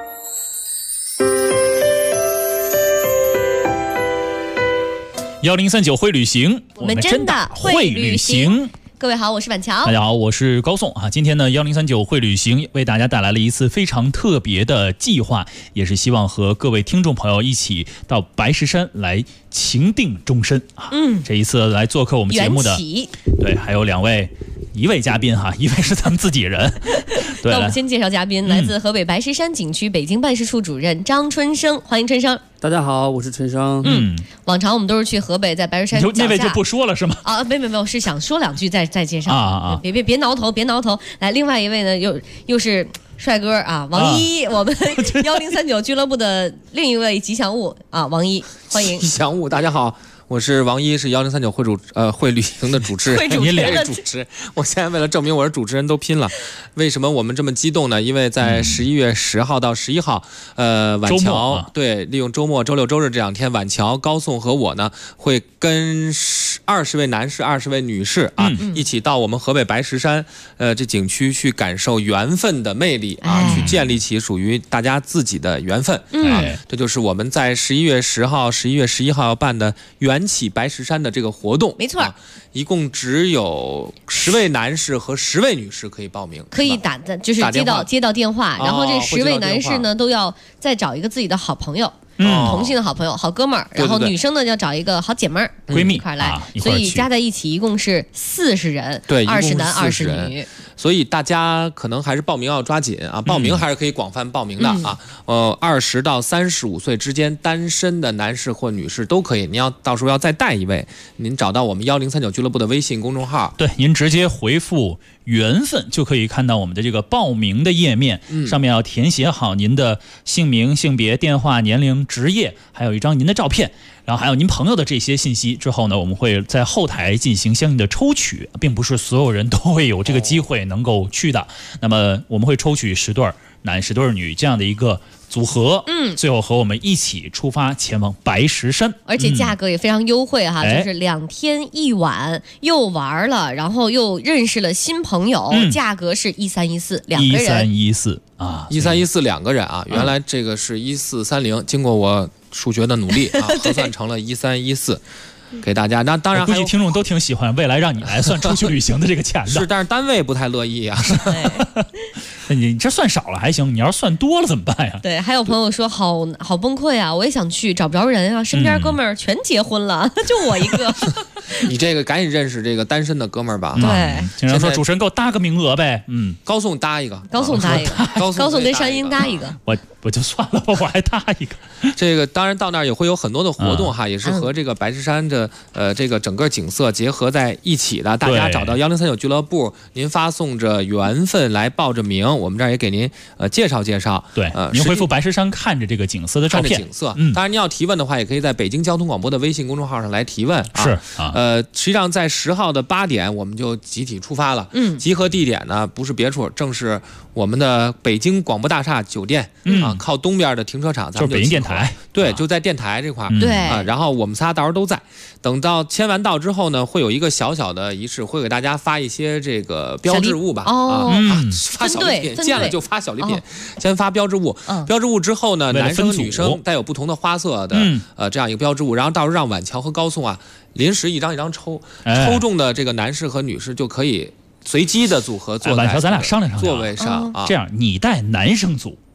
1039会旅行， 我们真的会旅行。各位好，我是板桥。 大家好，我是高颂啊。今天呢，1039会旅行为大家带来了一次非常特别的计划，也是希望和各位听众朋友一起到白石山来情定终身啊。这一次来做客我们节目的，对，还有一位嘉宾哈，一位是咱们自己人。对， 那我们先介绍嘉宾，来自河北白石山景区北京办事处主任张春生，欢迎春生。 大家好，我是春生。 往常我们都是去河北，在白石山脚下。 那位就不说了是吗？ 啊，没有，是想说两句再介绍。别挠头。来，另外一位呢，又是帅哥啊，王一，我们1039俱乐部的另一位吉祥物啊，王一，欢迎。 吉祥物，大家好。我是王一，是1039会旅行的主持人。 你俩主持，我现在为了证明我是主持人都拼了。为什么我们这么激动呢？因为在11月10号到11号，晚桥对，利用周末周六周日这两天，晚桥、高颂和我呢会跟20位男士、20位女士啊，一起到我们河北白石山这景区去感受缘分的魅力啊，去建立起属于大家自己的缘分啊。这就是我们在11月10号、11月11号要办的缘起白石山的这个活动。 没错， 一共只有10位男士和10位女士可以报名， 可以就是接到电话，然后这10位男士呢都要再找一个自己的好朋友。同性的好朋友、好哥们儿，然后女生呢要找一个好姐妹儿、 闺蜜一块来，所以加在一起一共是40人， 对 ，20男20女。 所以大家可能还是报名要抓紧啊，报名还是可以广泛报名的啊。20到35岁之间单身的男士或女士都可以。您要到时候要再带一位，您找到我们1039俱乐部的微信公众号， 对，您直接回复缘分就可以看到我们的这个报名的页面，上面要填写好您的姓名、性别、电话、年龄、职业，还有一张您的照片，然后还有您朋友的这些信息。之后呢，我们会在后台进行相应的抽取，并不是所有人都会有这个机会能够去的。那么我们会抽取10对男10对女这样的一个组合，最后和我们一起出发前往白石山， 而且价格也非常优惠哈，就是2天1晚，又玩了，然后又认识了新朋友，价格是1314，两个人 1314啊 ，1314两个人啊，原来这个是1430，经过我数学的努力啊，核算成了1314。给大家，那当然， 估计听众都挺喜欢未来让你来算出去旅行的这个钱的。 是，但是单位不太乐意啊。 你这算少了还行，你要是算多了怎么办呀？ 对，还有朋友说好崩溃啊，我也想去，找不着人啊，身边哥们儿全结婚了，就我一个。 你这个赶紧认识这个单身的哥们儿吧。 对， 经常说主持人给我搭个名额呗。 高颂搭一个， 高颂跟山鹰搭一个。 我就算了吧，我还搭一个。 这个当然到那儿也会有很多的活动哈，也是和这个白石山的这个整个景色结合在一起的。大家找到1039俱乐部，您发送着缘分来报着名，我们这儿也给您介绍。 对，您回复白石山看着这个景色的照片， 看着景色。当然您要提问的话，也可以在北京交通广播的微信公众号上来提问。 是实际上在10号的8点我们就集体出发了。集合地点呢不是别处，正是我们的北京广播大厦酒店靠东边的停车场， 就是北京电台。 对，就在电台这块对然后我们仨到时候都在。等到签完到之后呢，会有一个小小的仪式，会给大家发一些这个标志物吧。发小礼品，见了就发小礼品。先发标志物，标志物之后呢，男生女生带有不同的花色的这样一个标志物，然后到时候让晚桥和高颂临时一张一张抽中的这个男士和女士就可以随机的组合坐在晚桥咱俩商量座位上这样你带男生组，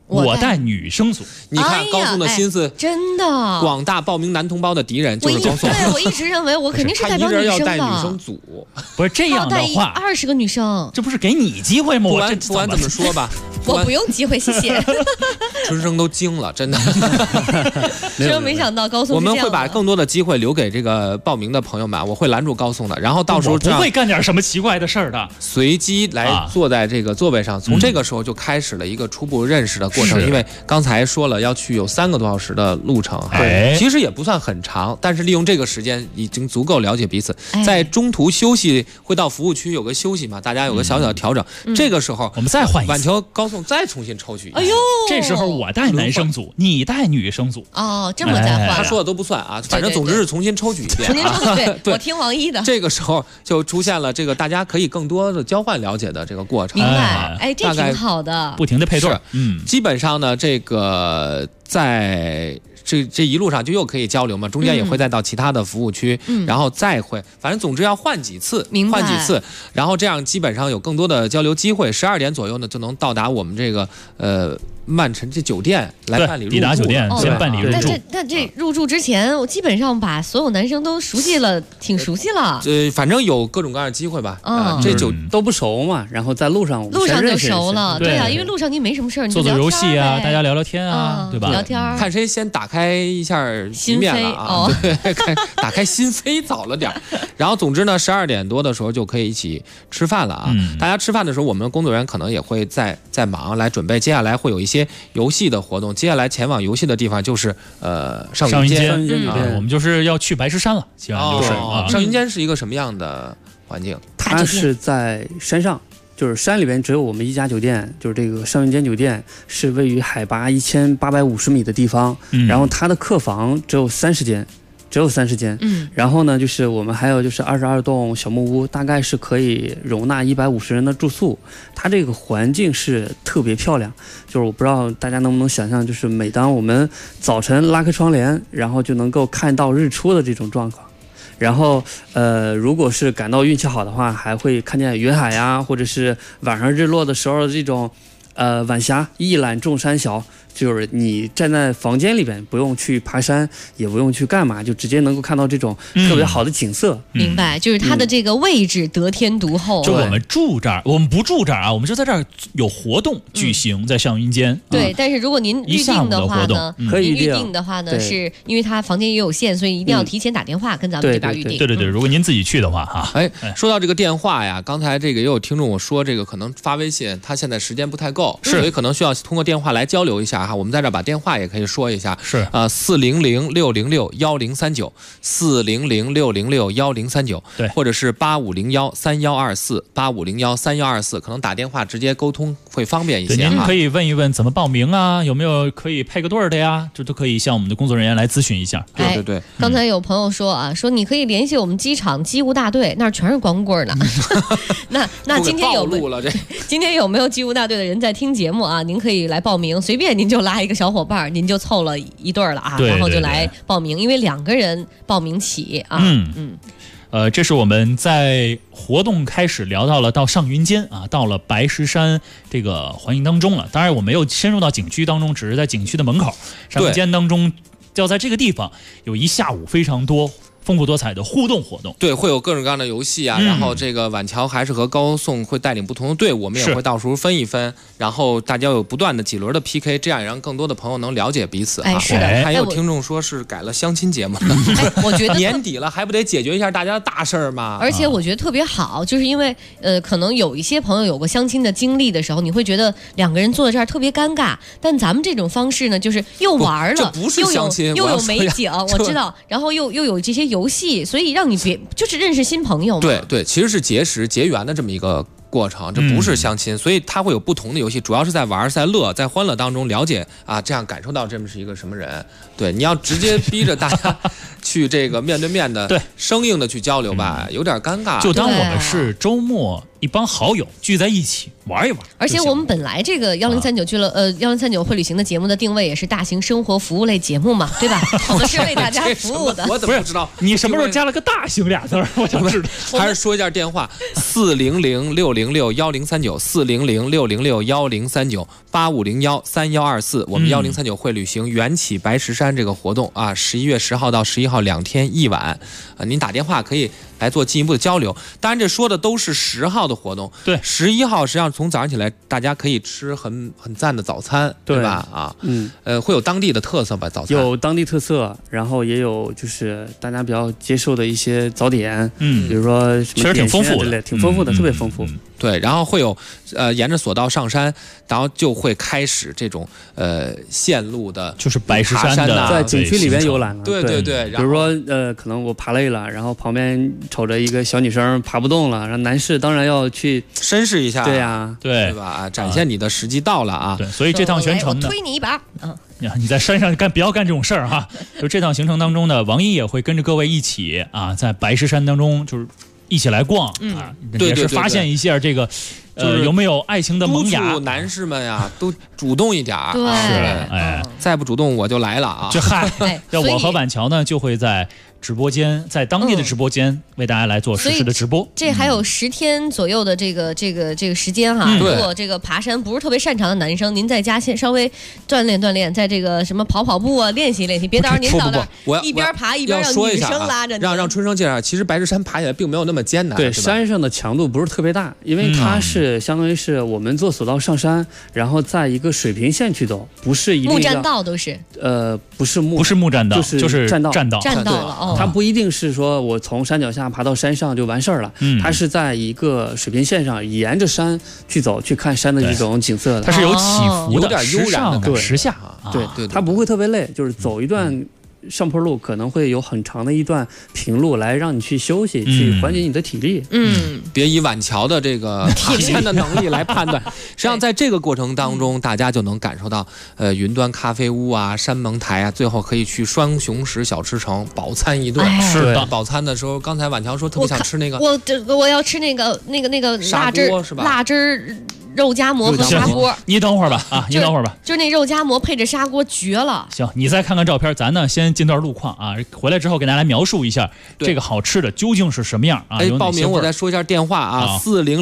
我带女生组。 你看高颂的心思， 真的， 广大报名男同胞的敌人就是高颂。 对，我一直认为我肯定是代表女生的。 他一人要带女生组， 不是这样的话 ，20个女生， 这不是给你机会吗？ 不管怎么说吧， 我不用机会，谢谢。 春生都惊了，真的。 真没想到高颂。 我们会把更多的机会留给这个报名的朋友们，我会拦住高颂的，然后到时候不会干点什么奇怪的事儿的， 随机来坐在这个座位上，从这个时候就开始了一个初步认识的过程。因为刚才说了要去有3个多小时的路程，其实也不算很长，但是利用这个时间已经足够了解彼此。在中途休息会到服务区有个休息嘛，大家有个小小的调整。这个时候我们再换一次， 晚球高颂再重新抽取。 哎呦， 这时候我带男生组，你带女生组。 哦，这么再换， 他说的都不算啊，反正总之是重新抽取一遍。 重新抽取，对，我听王一的。 这个时候就出现了这个大家可以更多的交换了解的这个过程。 明白，哎，这挺好的。 不停的配对， 基本上呢，这个在这一路上就又可以交流嘛，中间也会再到其他的服务区，然后再会，反正总之要换几次，然后这样基本上有更多的交流机会。12点左右呢，就能到达我们这个曼城这酒店来办理入住。 抵达酒店先办理入住。 但这入住之前，我基本上把所有男生都熟悉了，挺熟悉了。 反正有各种各样的机会吧。这酒都不熟嘛，然后在路上就熟了。对啊，因为路上你没什么事儿， 做做游戏啊，大家聊聊天啊，对吧？ 聊天， 看谁先打开一下局面了啊！对，打开心扉早了点。然后总之呢，12点多的时候就可以一起吃饭了啊。大家吃饭的时候，我们工作人员可能也会在忙来准备，接下来会有一些游戏的活动。接下来前往游戏的地方就是上云间， 我们就是要去白石山了。基本上就是上云间是一个什么样的环境？ 它是在山上。就是山里边只有我们一家酒店，就是这个上云间酒店是位于海拔1850米的地方，然后它的客房只有30间，然后呢，就是我们还有就是22栋小木屋，大概是可以容纳150人的住宿。它这个环境是特别漂亮，就是我不知道大家能不能想象，就是每当我们早晨拉开窗帘，然后就能够看到日出的这种状况。然后如果是感到运气好的话，还会看见云海呀，或者是晚上日落的时候的这种晚霞，一览众山小。就是你站在房间里边，不用去爬山，也不用去干嘛，就直接能够看到这种特别好的景色。 明白，就是它的这个位置得天独厚。 就我们住这儿，我们不住这儿啊，我们就在这儿有活动举行，在上云间。 对，但是如果您预定的话呢， 可以预定的话呢，是因为它房间也有限，所以一定要提前打电话跟咱们这边预定。 对，如果您自己去的话哈。 说到这个电话呀，刚才这个也有听众我说，这个可能发微信，他现在时间不太够，所以可能需要通过电话来交流一下哈。我们在这儿把电话也可以说一下， 是 400-606-1039，400-606-1039， 对， 或者是8501-3124，8501-3124，可能打电话直接沟通会方便一些。 您可以问一问怎么报名啊，有没有可以配个对的呀，这都可以向我们的工作人员来咨询一下。 对。 刚才有朋友说啊，说你可以联系我们机场机务大队，那儿全是光棍呢。那今天有没有机务大队的人在听节目啊？您可以来报名，随便您就拉一个小伙伴，您就凑了一对了啊，然后就来报名，因为2个人报名起啊。 这是我们在活动开始聊到了到上云间啊，到了白石山这个环境当中了。当然我没有深入到景区当中，只是在景区的门口上云间当中，就在这个地方有一下午非常多丰富多彩的互动活动。 对，会有各种各样的游戏啊，然后这个晚桥还是和高颂会带领不同的队伍，我们也会到时候分一分，然后大家有不断的几轮的 PK， 这样也让更多的朋友能了解彼此啊。 是的， 还有听众说是改了相亲节目呢。 我觉得年底了还不得解决一下大家的大事儿吗？ 而且我觉得特别好，就是因为可能有一些朋友有过相亲的经历的时候，你会觉得2个人坐在这儿特别尴尬，但咱们这种方式呢，就是又玩了， 这不是相亲， 又有美景，我知道，然后又有这些游戏，所以让你就是认识新朋友嘛。 对，其实是结识结缘的这么一个过程，这不是相亲，所以它会有不同的游戏，主要是在玩、在乐、在欢乐当中了解啊，这样感受到这么是一个什么人。对，你要直接逼着大家去这个面对面的、生硬的去交流吧，有点尴尬。 就当我们是周末一帮好友聚在一起玩一玩。 而且我们本来这个1039会旅行的节目的定位也是大型生活服务类节目嘛，对吧？我们是为大家服务的。 我怎么不知道？ 你什么时候加了个大型俩字？我想知道。 还是说一下电话：400-606-1039，400-606-1039，8501-3124，8501-3124， 85013124，我们1039会旅行缘起白石山这个活动啊，11月10号到11号2天1晚，您打电话可以来做进一步的交流。当然，这说的都是10号的活动。 对 ，11号实际上从早上起来，大家可以吃很赞的早餐，对吧？啊，会有当地的特色吧？早餐有当地特色，然后也有就是大家比较接受的一些早点，比如说什么点心之类，挺丰富的，特别丰富。 对，然后会有沿着索道上山，然后就会开始这种线路的， 就是白石山的， 在景区里边游览了。 对。 比如说可能我爬累了，然后旁边瞅着一个小女生爬不动了，然后男士当然要去绅士一下， 对呀， 对吧？展现你的时机到了啊！ 对，所以这趟全程呢， 我推你一把， 你在山上不要干这种事儿哈。就这趟行程当中呢，王一也会跟着各位一起啊，在白石山当中就是一起来逛啊，也是发现一下这个有没有爱情的萌芽。 督促男士们呀，都主动一点儿。 对， 再不主动我就来了啊！ 这嗨，要我和晚桥呢就会在直播间，在当地的直播间为大家来做实时的直播。 这还有10天左右的这个时间哈。如果这个爬山不是特别擅长的男生，您在家先稍微锻炼锻炼，在这个什么跑步啊，练习练习，别到时候您到那儿一边爬一边让女生拉着你。 让春生介绍，其实白石山爬起来并没有那么艰难。 对，山上的强度不是特别大，因为它是相当于是我们坐索道上山，然后在一个水平线去走，不是一定木栈道都是。 不是木栈道， 就是栈道了。 它不一定是说我从山脚下爬到山上就完事儿了，它是在一个水平线上沿着山去走，去看山的这种景色的。 它是有起伏的， 有点悠然的感觉， 时下。 对，它不会特别累，就是走一段上坡路可能会有很长的一段平路来让你去休息，去缓解你的体力。 别以晚桥的这个爬山的能力来判断。实际上，在这个过程当中，大家就能感受到，云端咖啡屋啊、山盟台啊，最后可以去双雄石小吃城饱餐一顿。 是的， 饱餐的时候，刚才晚桥说特别想吃那个， 我要吃那个辣汁是吧？ 辣汁。肉夹馍和砂锅， 你等会儿吧， 就那肉夹馍配着砂锅绝了。 行，你再看看照片，咱呢先进段路况啊，回来之后给大家来描述一下这个好吃的究竟是什么样啊？ 报名我再说一下电话啊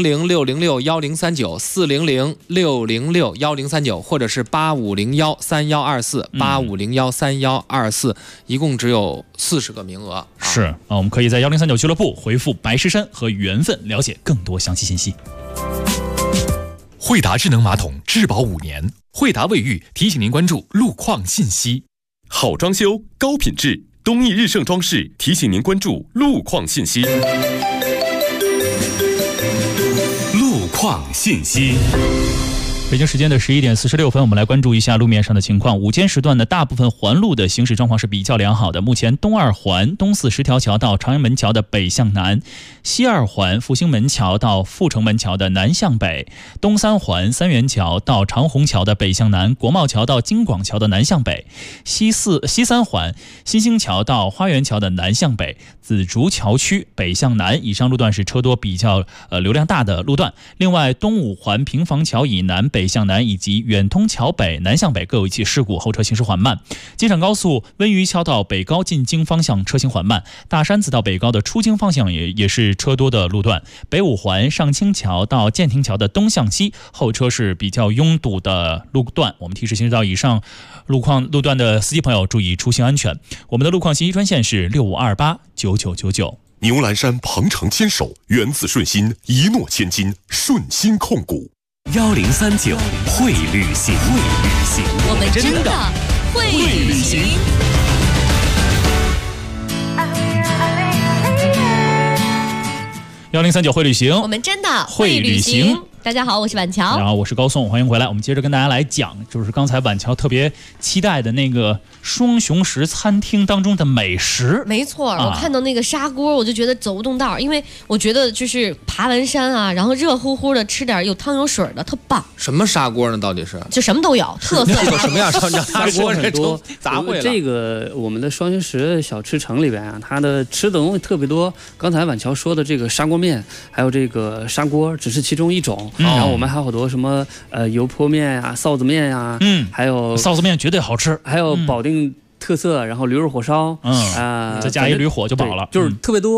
，400-606-1039，400-606-1039，或者是8501-3124，8501-3124，一共只有40个名额。 是啊，我们可以在1039俱乐部回复白石山和缘分，了解更多详细信息。 惠达智能马桶质保5年，惠达卫浴提醒您关注路况信息。好装修高品质，东义日盛装饰提醒您关注路况信息。路况信息。 北京时间的11点46分，我们来关注一下路面上的情况。午间时段的大部分环路的行驶状况是比较良好的。目前东2环东4十条桥到长阳门桥的北向南，西2环复兴门桥到阜成门桥的南向北，东3环三元桥到长虹桥的北向南，国贸桥到京广桥的南向北，西3环新兴桥到花园桥的南向北，紫竹桥区北向南。以上路段是车多比较流量大的路段。另外东5环平房桥以南北向南以及远通桥北南向北各有一起事故，后车行驶缓慢。京沈高速温榆桥到北高进京方向车行缓慢，大山子到北高的出京方向也是车多的路段。北5环上清桥到建亭桥的东向西后车是比较拥堵的路段。我们提示行驶到以上路段的司机朋友注意出行安全。我们的路况信息专线是65289999。 牛栏山鹏程牵手，源自顺心，一诺千金，顺心控股。 1039会旅行， 我们真的会旅行。 1039会旅行， 我们真的会旅行。大家好，我是晚桥， 然后我是高颂，欢迎回来。我们接着跟大家来讲，就是刚才晚桥特别期待的那个双雄石餐厅当中的美食。 没错，我看到那个砂锅，我就觉得走不动道，因为我觉得就是爬完山啊，然后热乎乎的吃点有汤有水的，特棒。 什么砂锅呢？到底是？ 就什么都有，特色什么样？砂锅很多， 杂烩了。 这个我们的双雄石小吃城里边啊，它的吃的东西特别多。刚才晚桥说的这个砂锅面，还有这个砂锅，只是其中一种。然后我们还有好多什么油泼面呀、臊子面呀，还有臊子面绝对好吃， 还有保定特色，然后驴肉火烧， 再加一驴火就饱了， 就是特别多。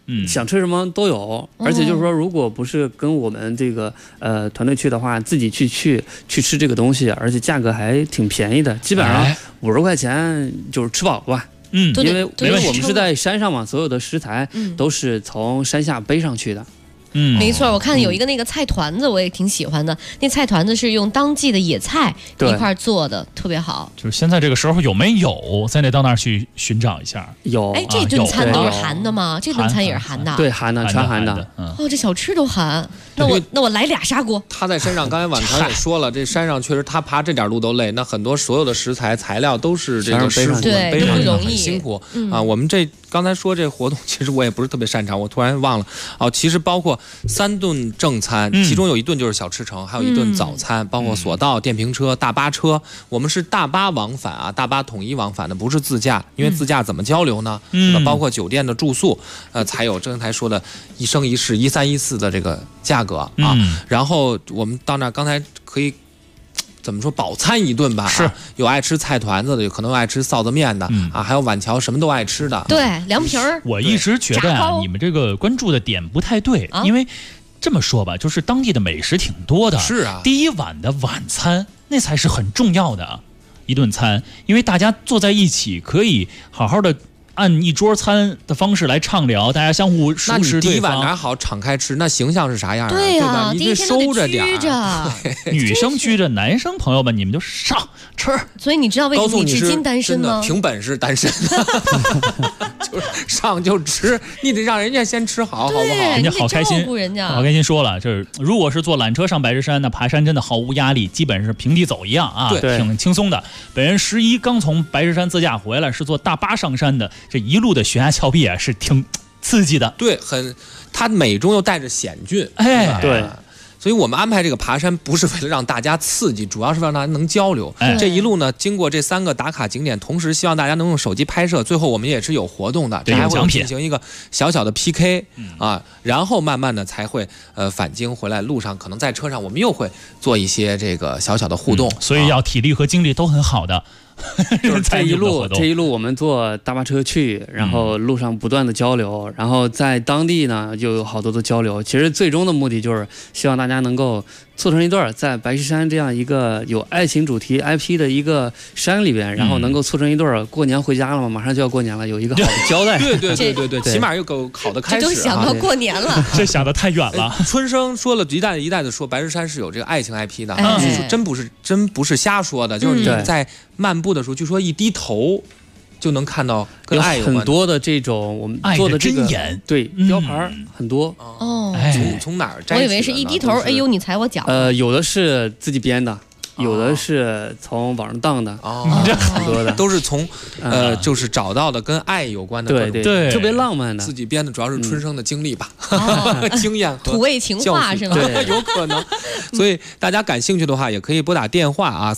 想吃什么都有。而且就是说，如果不是跟我们这个团队去的话，自己去吃这个东西，而且价格还挺便宜的，基本上50块钱就是吃饱了吧。因为我们是在山上嘛，所有的食材都是从山下背上去的。 没错，我看有一个那个菜团子，我也挺喜欢的。那菜团子是用当季的野菜一块做的，特别好。 就是现在这个时候有没有，咱得到那儿去寻找一下。 有， 这顿餐都是含的吗？这顿餐也是含的。 对，含的，全含的。 这小吃都含。那我来2砂锅。 他在山上，刚才晚团也说了，这山上确实他爬这点路都累，那很多所有的食材材料都是这个师傅们背上的，很辛苦啊。我们这刚才说这活动，其实我也不是特别擅长，我突然忘了其实包括3顿正餐，其中有1顿就是小吃城，还有1顿早餐，包括索道、电瓶车、大巴车。我们是大巴往返啊，大巴统一往返的，不是自驾，因为自驾怎么交流呢？包括酒店的住宿，才有刚才说的1生1世13、14的这个价格啊。然后我们到那儿，刚才可以怎么说饱餐1顿吧？ 是有爱吃菜团子的，有可能有爱吃臊子面的还有晚桥什么都爱吃的。 对，凉皮儿。 我一直觉得你们这个关注的点不太对，因为这么说吧，就是当地的美食挺多的。 是啊， 第一碗的晚餐那才是很重要的一顿餐，因为大家坐在一起可以好好的按一桌餐的方式来畅聊，大家相互熟识对方。 那你第一碗哪好敞开吃，那形象是啥样啊？ 对呀、 吧？你这收着点儿。 女生拘着，男生朋友们你们就上吃。 所以你知道为什么你至今单身吗？ 凭本事单身，就是上就吃，你得让人家先吃好，好不好？ 人家好开心，好开心。说了，就是如果是坐缆车上白石山，那爬山真的毫无压力，基本是平地走一样啊，挺轻松的。本人11刚从白石山自驾回来，是坐大巴上山的。这一路的悬崖峭壁啊，是挺刺激的。 对，它美中又带着险峻。对。所以我们安排这个爬山不是为了让大家刺激，主要是让大家能交流。这一路呢，经过这3个打卡景点，同时希望大家能用手机拍摄。最后我们也是有活动的，这还会进行一个小小的 PK 啊，然后慢慢的才会返京回来，路上可能在车上我们又会做一些这个小小的互动。 所以要体力和精力都很好的。 就是这一路我们坐大巴车去，然后路上不断的交流，然后在当地呢就有好多的交流。其实最终的目的就是希望大家能够凑成一对儿，在白石山这样一个有爱情主题 IP 的一个山里边，然后能够凑成一对儿。过年回家了嘛，马上就要过年了，有一个好的交代。 对，起码有个好的开始。 这都想到过年了， 这想得太远了。 春生说了一代一代的说，白石山是有这个爱情 IP 的，真不是瞎说的，就是你在漫步的时候，据说一低头就能看到跟爱有很多的这种我们做的这个对标牌很多哦。 从哪儿摘？ 我以为是一低头，哎呦，你踩我脚。 有的是自己编的。有的是从网上当的很多的都是从就是找到的跟爱有关的， 对，特别浪漫的， 自己编的，主要是春生的经历吧，经验和土味情话是吗？ 有可能。所以大家感兴趣的话，也可以拨打电话啊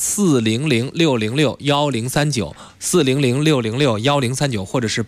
，400-606-1039，400-606-1039，或者是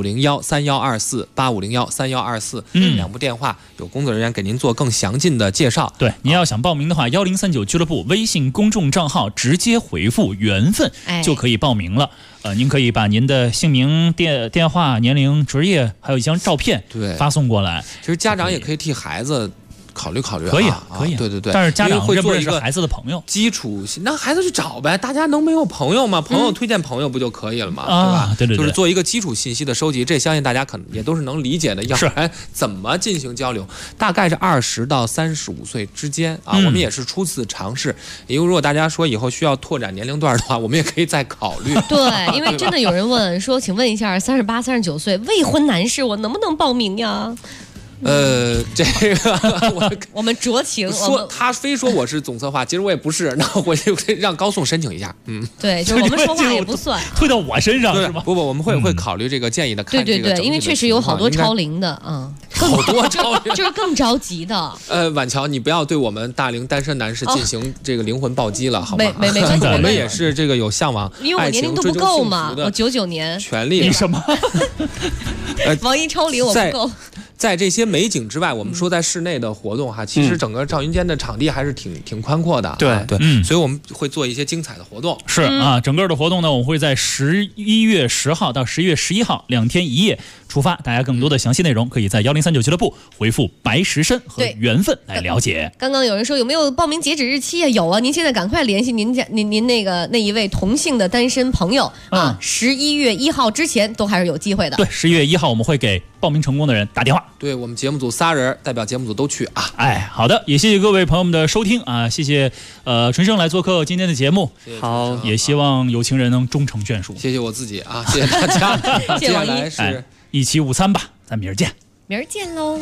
8501-3124，8501-3124，两部电话有工作人员给您做更详尽的介绍。 对，您要想报名的话，1039俱乐部微信公众账号直接回复缘分就可以报名了。您可以把您的姓名、电话、年龄、职业，还有一张照片发送过来。 其实家长也可以替孩子考虑考虑， 可以， 对。 但是家长会做一个孩子的朋友基础，那孩子去找呗，大家能没有朋友吗？朋友推荐朋友不就可以了吗？对吧？ 对， 就是做一个基础信息的收集，这相信大家可能也都是能理解的。要不然怎么进行交流？大概是20到35岁之间啊，我们也是初次尝试。因为如果大家说以后需要拓展年龄段的话，我们也可以再考虑。 对，因为真的有人问说，请问一下，38、39岁未婚男士，我能不能报名呀？ 这个我们酌情。 他非说我是总策划，其实我也不是，那我就让高颂申请一下。 对，就我们说话也不算， 推到我身上是吧？ 不，我们会考虑这个建议的。 对，因为确实有好多超龄的啊， 好多超龄就是更着急的。 晚乔，你不要对我们大龄单身男士进行这个灵魂暴击了，好吗？ 没关系， 我们也是这个有向往， 因为我年龄都不够嘛，我99年， 权利你什么？ 王一超龄我不够。 在这些美景之外，我们说在室内的活动哈，其实整个赵云间的场地还是挺宽阔的。 对对，所以我们会做一些精彩的活动。 是啊，整个的活动呢，我们会在11月10号到11月11号2天1夜出发。大家更多的详细内容可以在1039俱乐部回复白石参和缘分来了解。 刚刚有人说有没有报名截止日期啊？有啊，您现在赶快联系您那一位同性的单身朋友啊，11月1号之前都还是有机会的。 对，11月1号我们会给报名成功的人打电话。 对，我们节目组仨人代表节目组都去啊。 哎，好的，也谢谢各位朋友们的收听啊，谢谢纯生来做客今天的节目。 好， 也希望有情人能终成眷属。 谢谢我自己啊，谢谢大家。 谢谢王一。 是一起午餐吧，咱明儿见。 明儿见喽。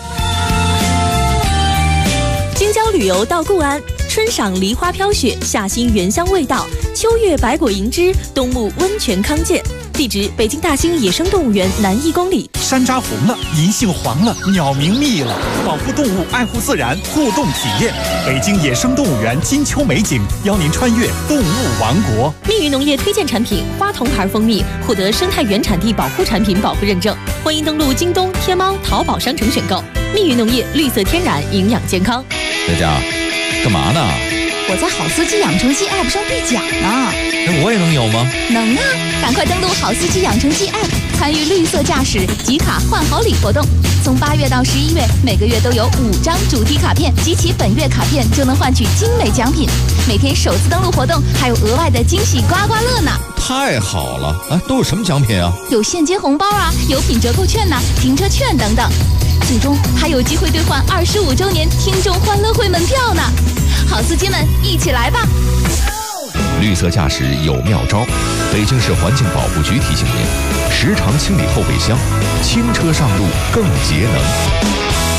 京郊旅游到固安，春赏梨花飘雪，夏欣原香味道，秋月百果银枝，冬沐温泉康健。地址：北京大兴野生动物园南1公里。 山楂红了，银杏黄了，鸟鸣密了，保护动物，爱护自然，互动体验。北京野生动物园金秋美景，邀您穿越动物王国。 蜜云农业推荐产品花童牌蜂蜜获得生态原产地保护产品保护认证，欢迎登录京东、天猫、淘宝商城选购。蜜云农业，绿色天然，营养健康。 佳佳，干嘛呢？ 我在好司机养成记 App 上兑奖呢。 那我也能有吗？ 能啊！赶快登录好司机养成记 App， 参与绿色驾驶集卡换好礼活动。从8月到11月，每个月都有5张主题卡片，集齐本月卡片就能换取精美奖品。每天首次登录活动还有额外的惊喜刮刮乐呢！ 太好了！哎，都有什么奖品啊？ 有现金红包啊，有品折扣券呐、停车券等等。最终还有机会兑换25周年听众欢乐会门票呢！好司机们，一起来吧！ 绿色驾驶有妙招，北京市环境保护局提醒您：时常清理后备箱，轻车上路更节能。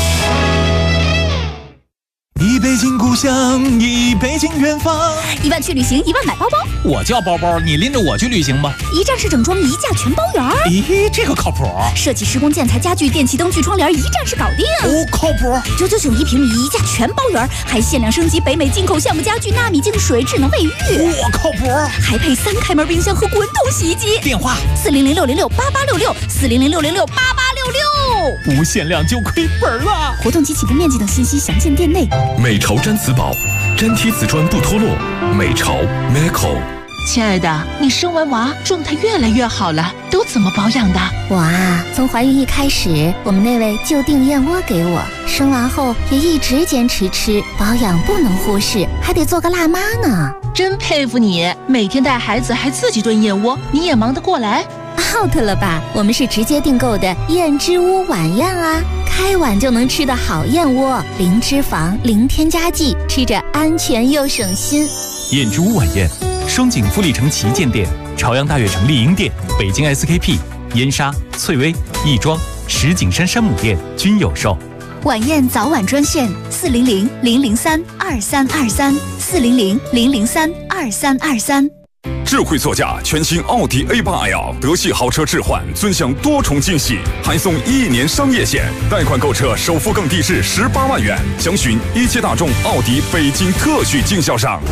一北京故乡，一北京远方。 1万去旅行，1万买包包。 我叫包包，你拎着我去旅行吧。 一站式整装，一价全包圆。 咦，这个靠谱。 设计施工建材家具电气灯具窗帘，一站式搞定。 哦，靠谱。 999一平米，一价全包圆，还限量升级北美进口橡木家具、纳米净水、智能卫浴。 我靠谱。 还配3开门冰箱和滚筒洗衣机。 电话 ：400-666-8866，400-666-8866。 无限量就亏本了。 活动及起步面积等信息详见店内。 美潮毡瓷宝，粘贴瓷砖不脱落。美潮 Meco。 亲爱的，你生完娃状态越来越好了，都怎么保养的？ 我啊，从怀孕一开始，我们那位就订燕窝给我，生完后也一直坚持吃，保养不能忽视，还得做个辣妈呢。 真佩服你，每天带孩子还自己炖燕窝，你也忙得过来 ？out 了吧？我们是直接订购的燕之屋晚宴啊，开碗就能吃的好燕窝，零脂肪，零添加剂，吃着安全又省心。 燕之屋晚宴，双井富力城旗舰店、朝阳大悦城丽婴店、北京 SKP、燕莎、翠微、亦庄、石景山山姆店均有售。 晚宴早晚专线：400-003-2323，400-003-2323。 智慧座驾全新奥迪 A8L 德系豪车置换，尊享多重惊喜，还送1年商业险，贷款购车首付更低至18万元。详询一汽大众奥迪北京特许经销商。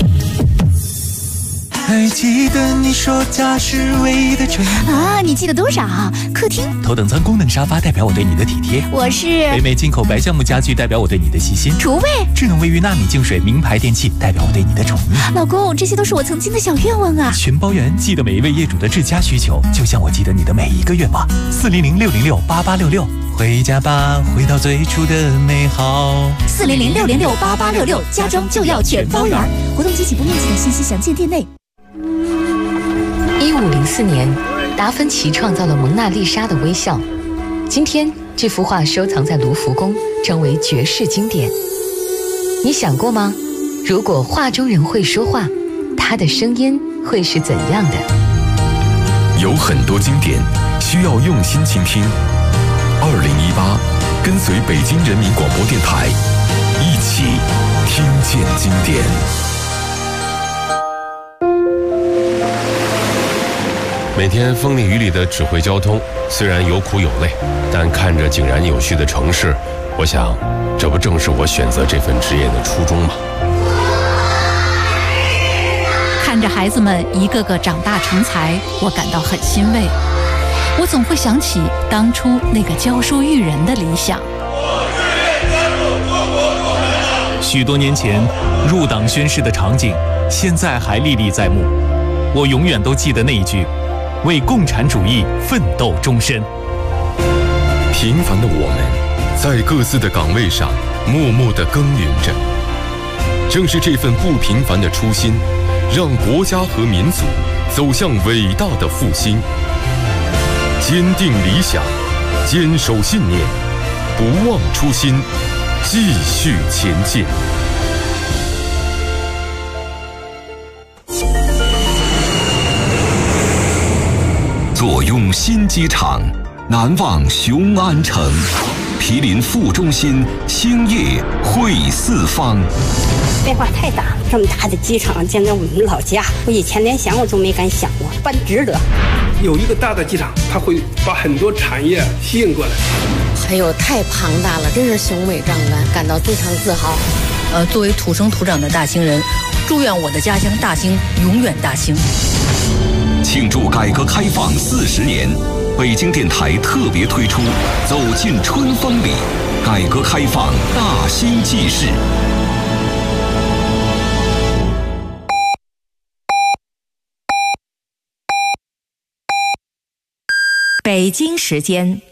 还记得你说家是唯一的纯啊？你记得多少？客厅头等舱功能沙发代表我对你的体贴， 我是北美进口白橡木家具代表我对你的细心， 厨卫智能卫浴纳米净水名牌电器代表我对你的宠溺。 老公，这些都是我曾经的小愿望啊！ 全包圆，记得每一位业主的至佳需求，就像我记得你的每一个愿望。400-606-8866，回家吧，回到最初的美好。 400-606-8866，家装就要全包圆。活动及起步面积等信息详见店内。 1504年，达芬奇创造了蒙娜丽莎的微笑。今天，这幅画收藏在卢浮宫，成为绝世经典。你想过吗？如果画中人会说话，他的声音会是怎样的？ 有很多经典需要用心倾听。2018，跟随北京人民广播电台，一起听见经典。每天风里雨里的指挥交通，虽然有苦有累，但看着井然有序的城市，我想，这不正是我选择这份职业的初衷吗？ 看着孩子们一个个长大成才，我感到很欣慰。 我总会想起当初那个教书育人的理想。 许多年前入党宣誓的场景，现在还历历在目。我永远都记得那一句：为共产主义奋斗终身。 平凡的我们，在各自的岗位上默默地耕耘着。正是这份不平凡的初心，让国家和民族走向伟大的复兴。坚定理想，坚守信念，不忘初心，继续前进。 坐拥新机场，难忘雄安城。毗邻副中心，兴业汇四方。 变化太大，这么大的机场建在我们老家，我以前连想我都没敢想过，办值得。 有一个大的机场，它会把很多产业吸引过来。 哎呦，太庞大了，真是雄伟壮观，感到非常自豪。作为土生土长的大兴人，祝愿我的家乡大兴永远大兴。 庆祝改革开放40年，北京电台特别推出《走进春风里》，改革开放大兴纪事。 北京时间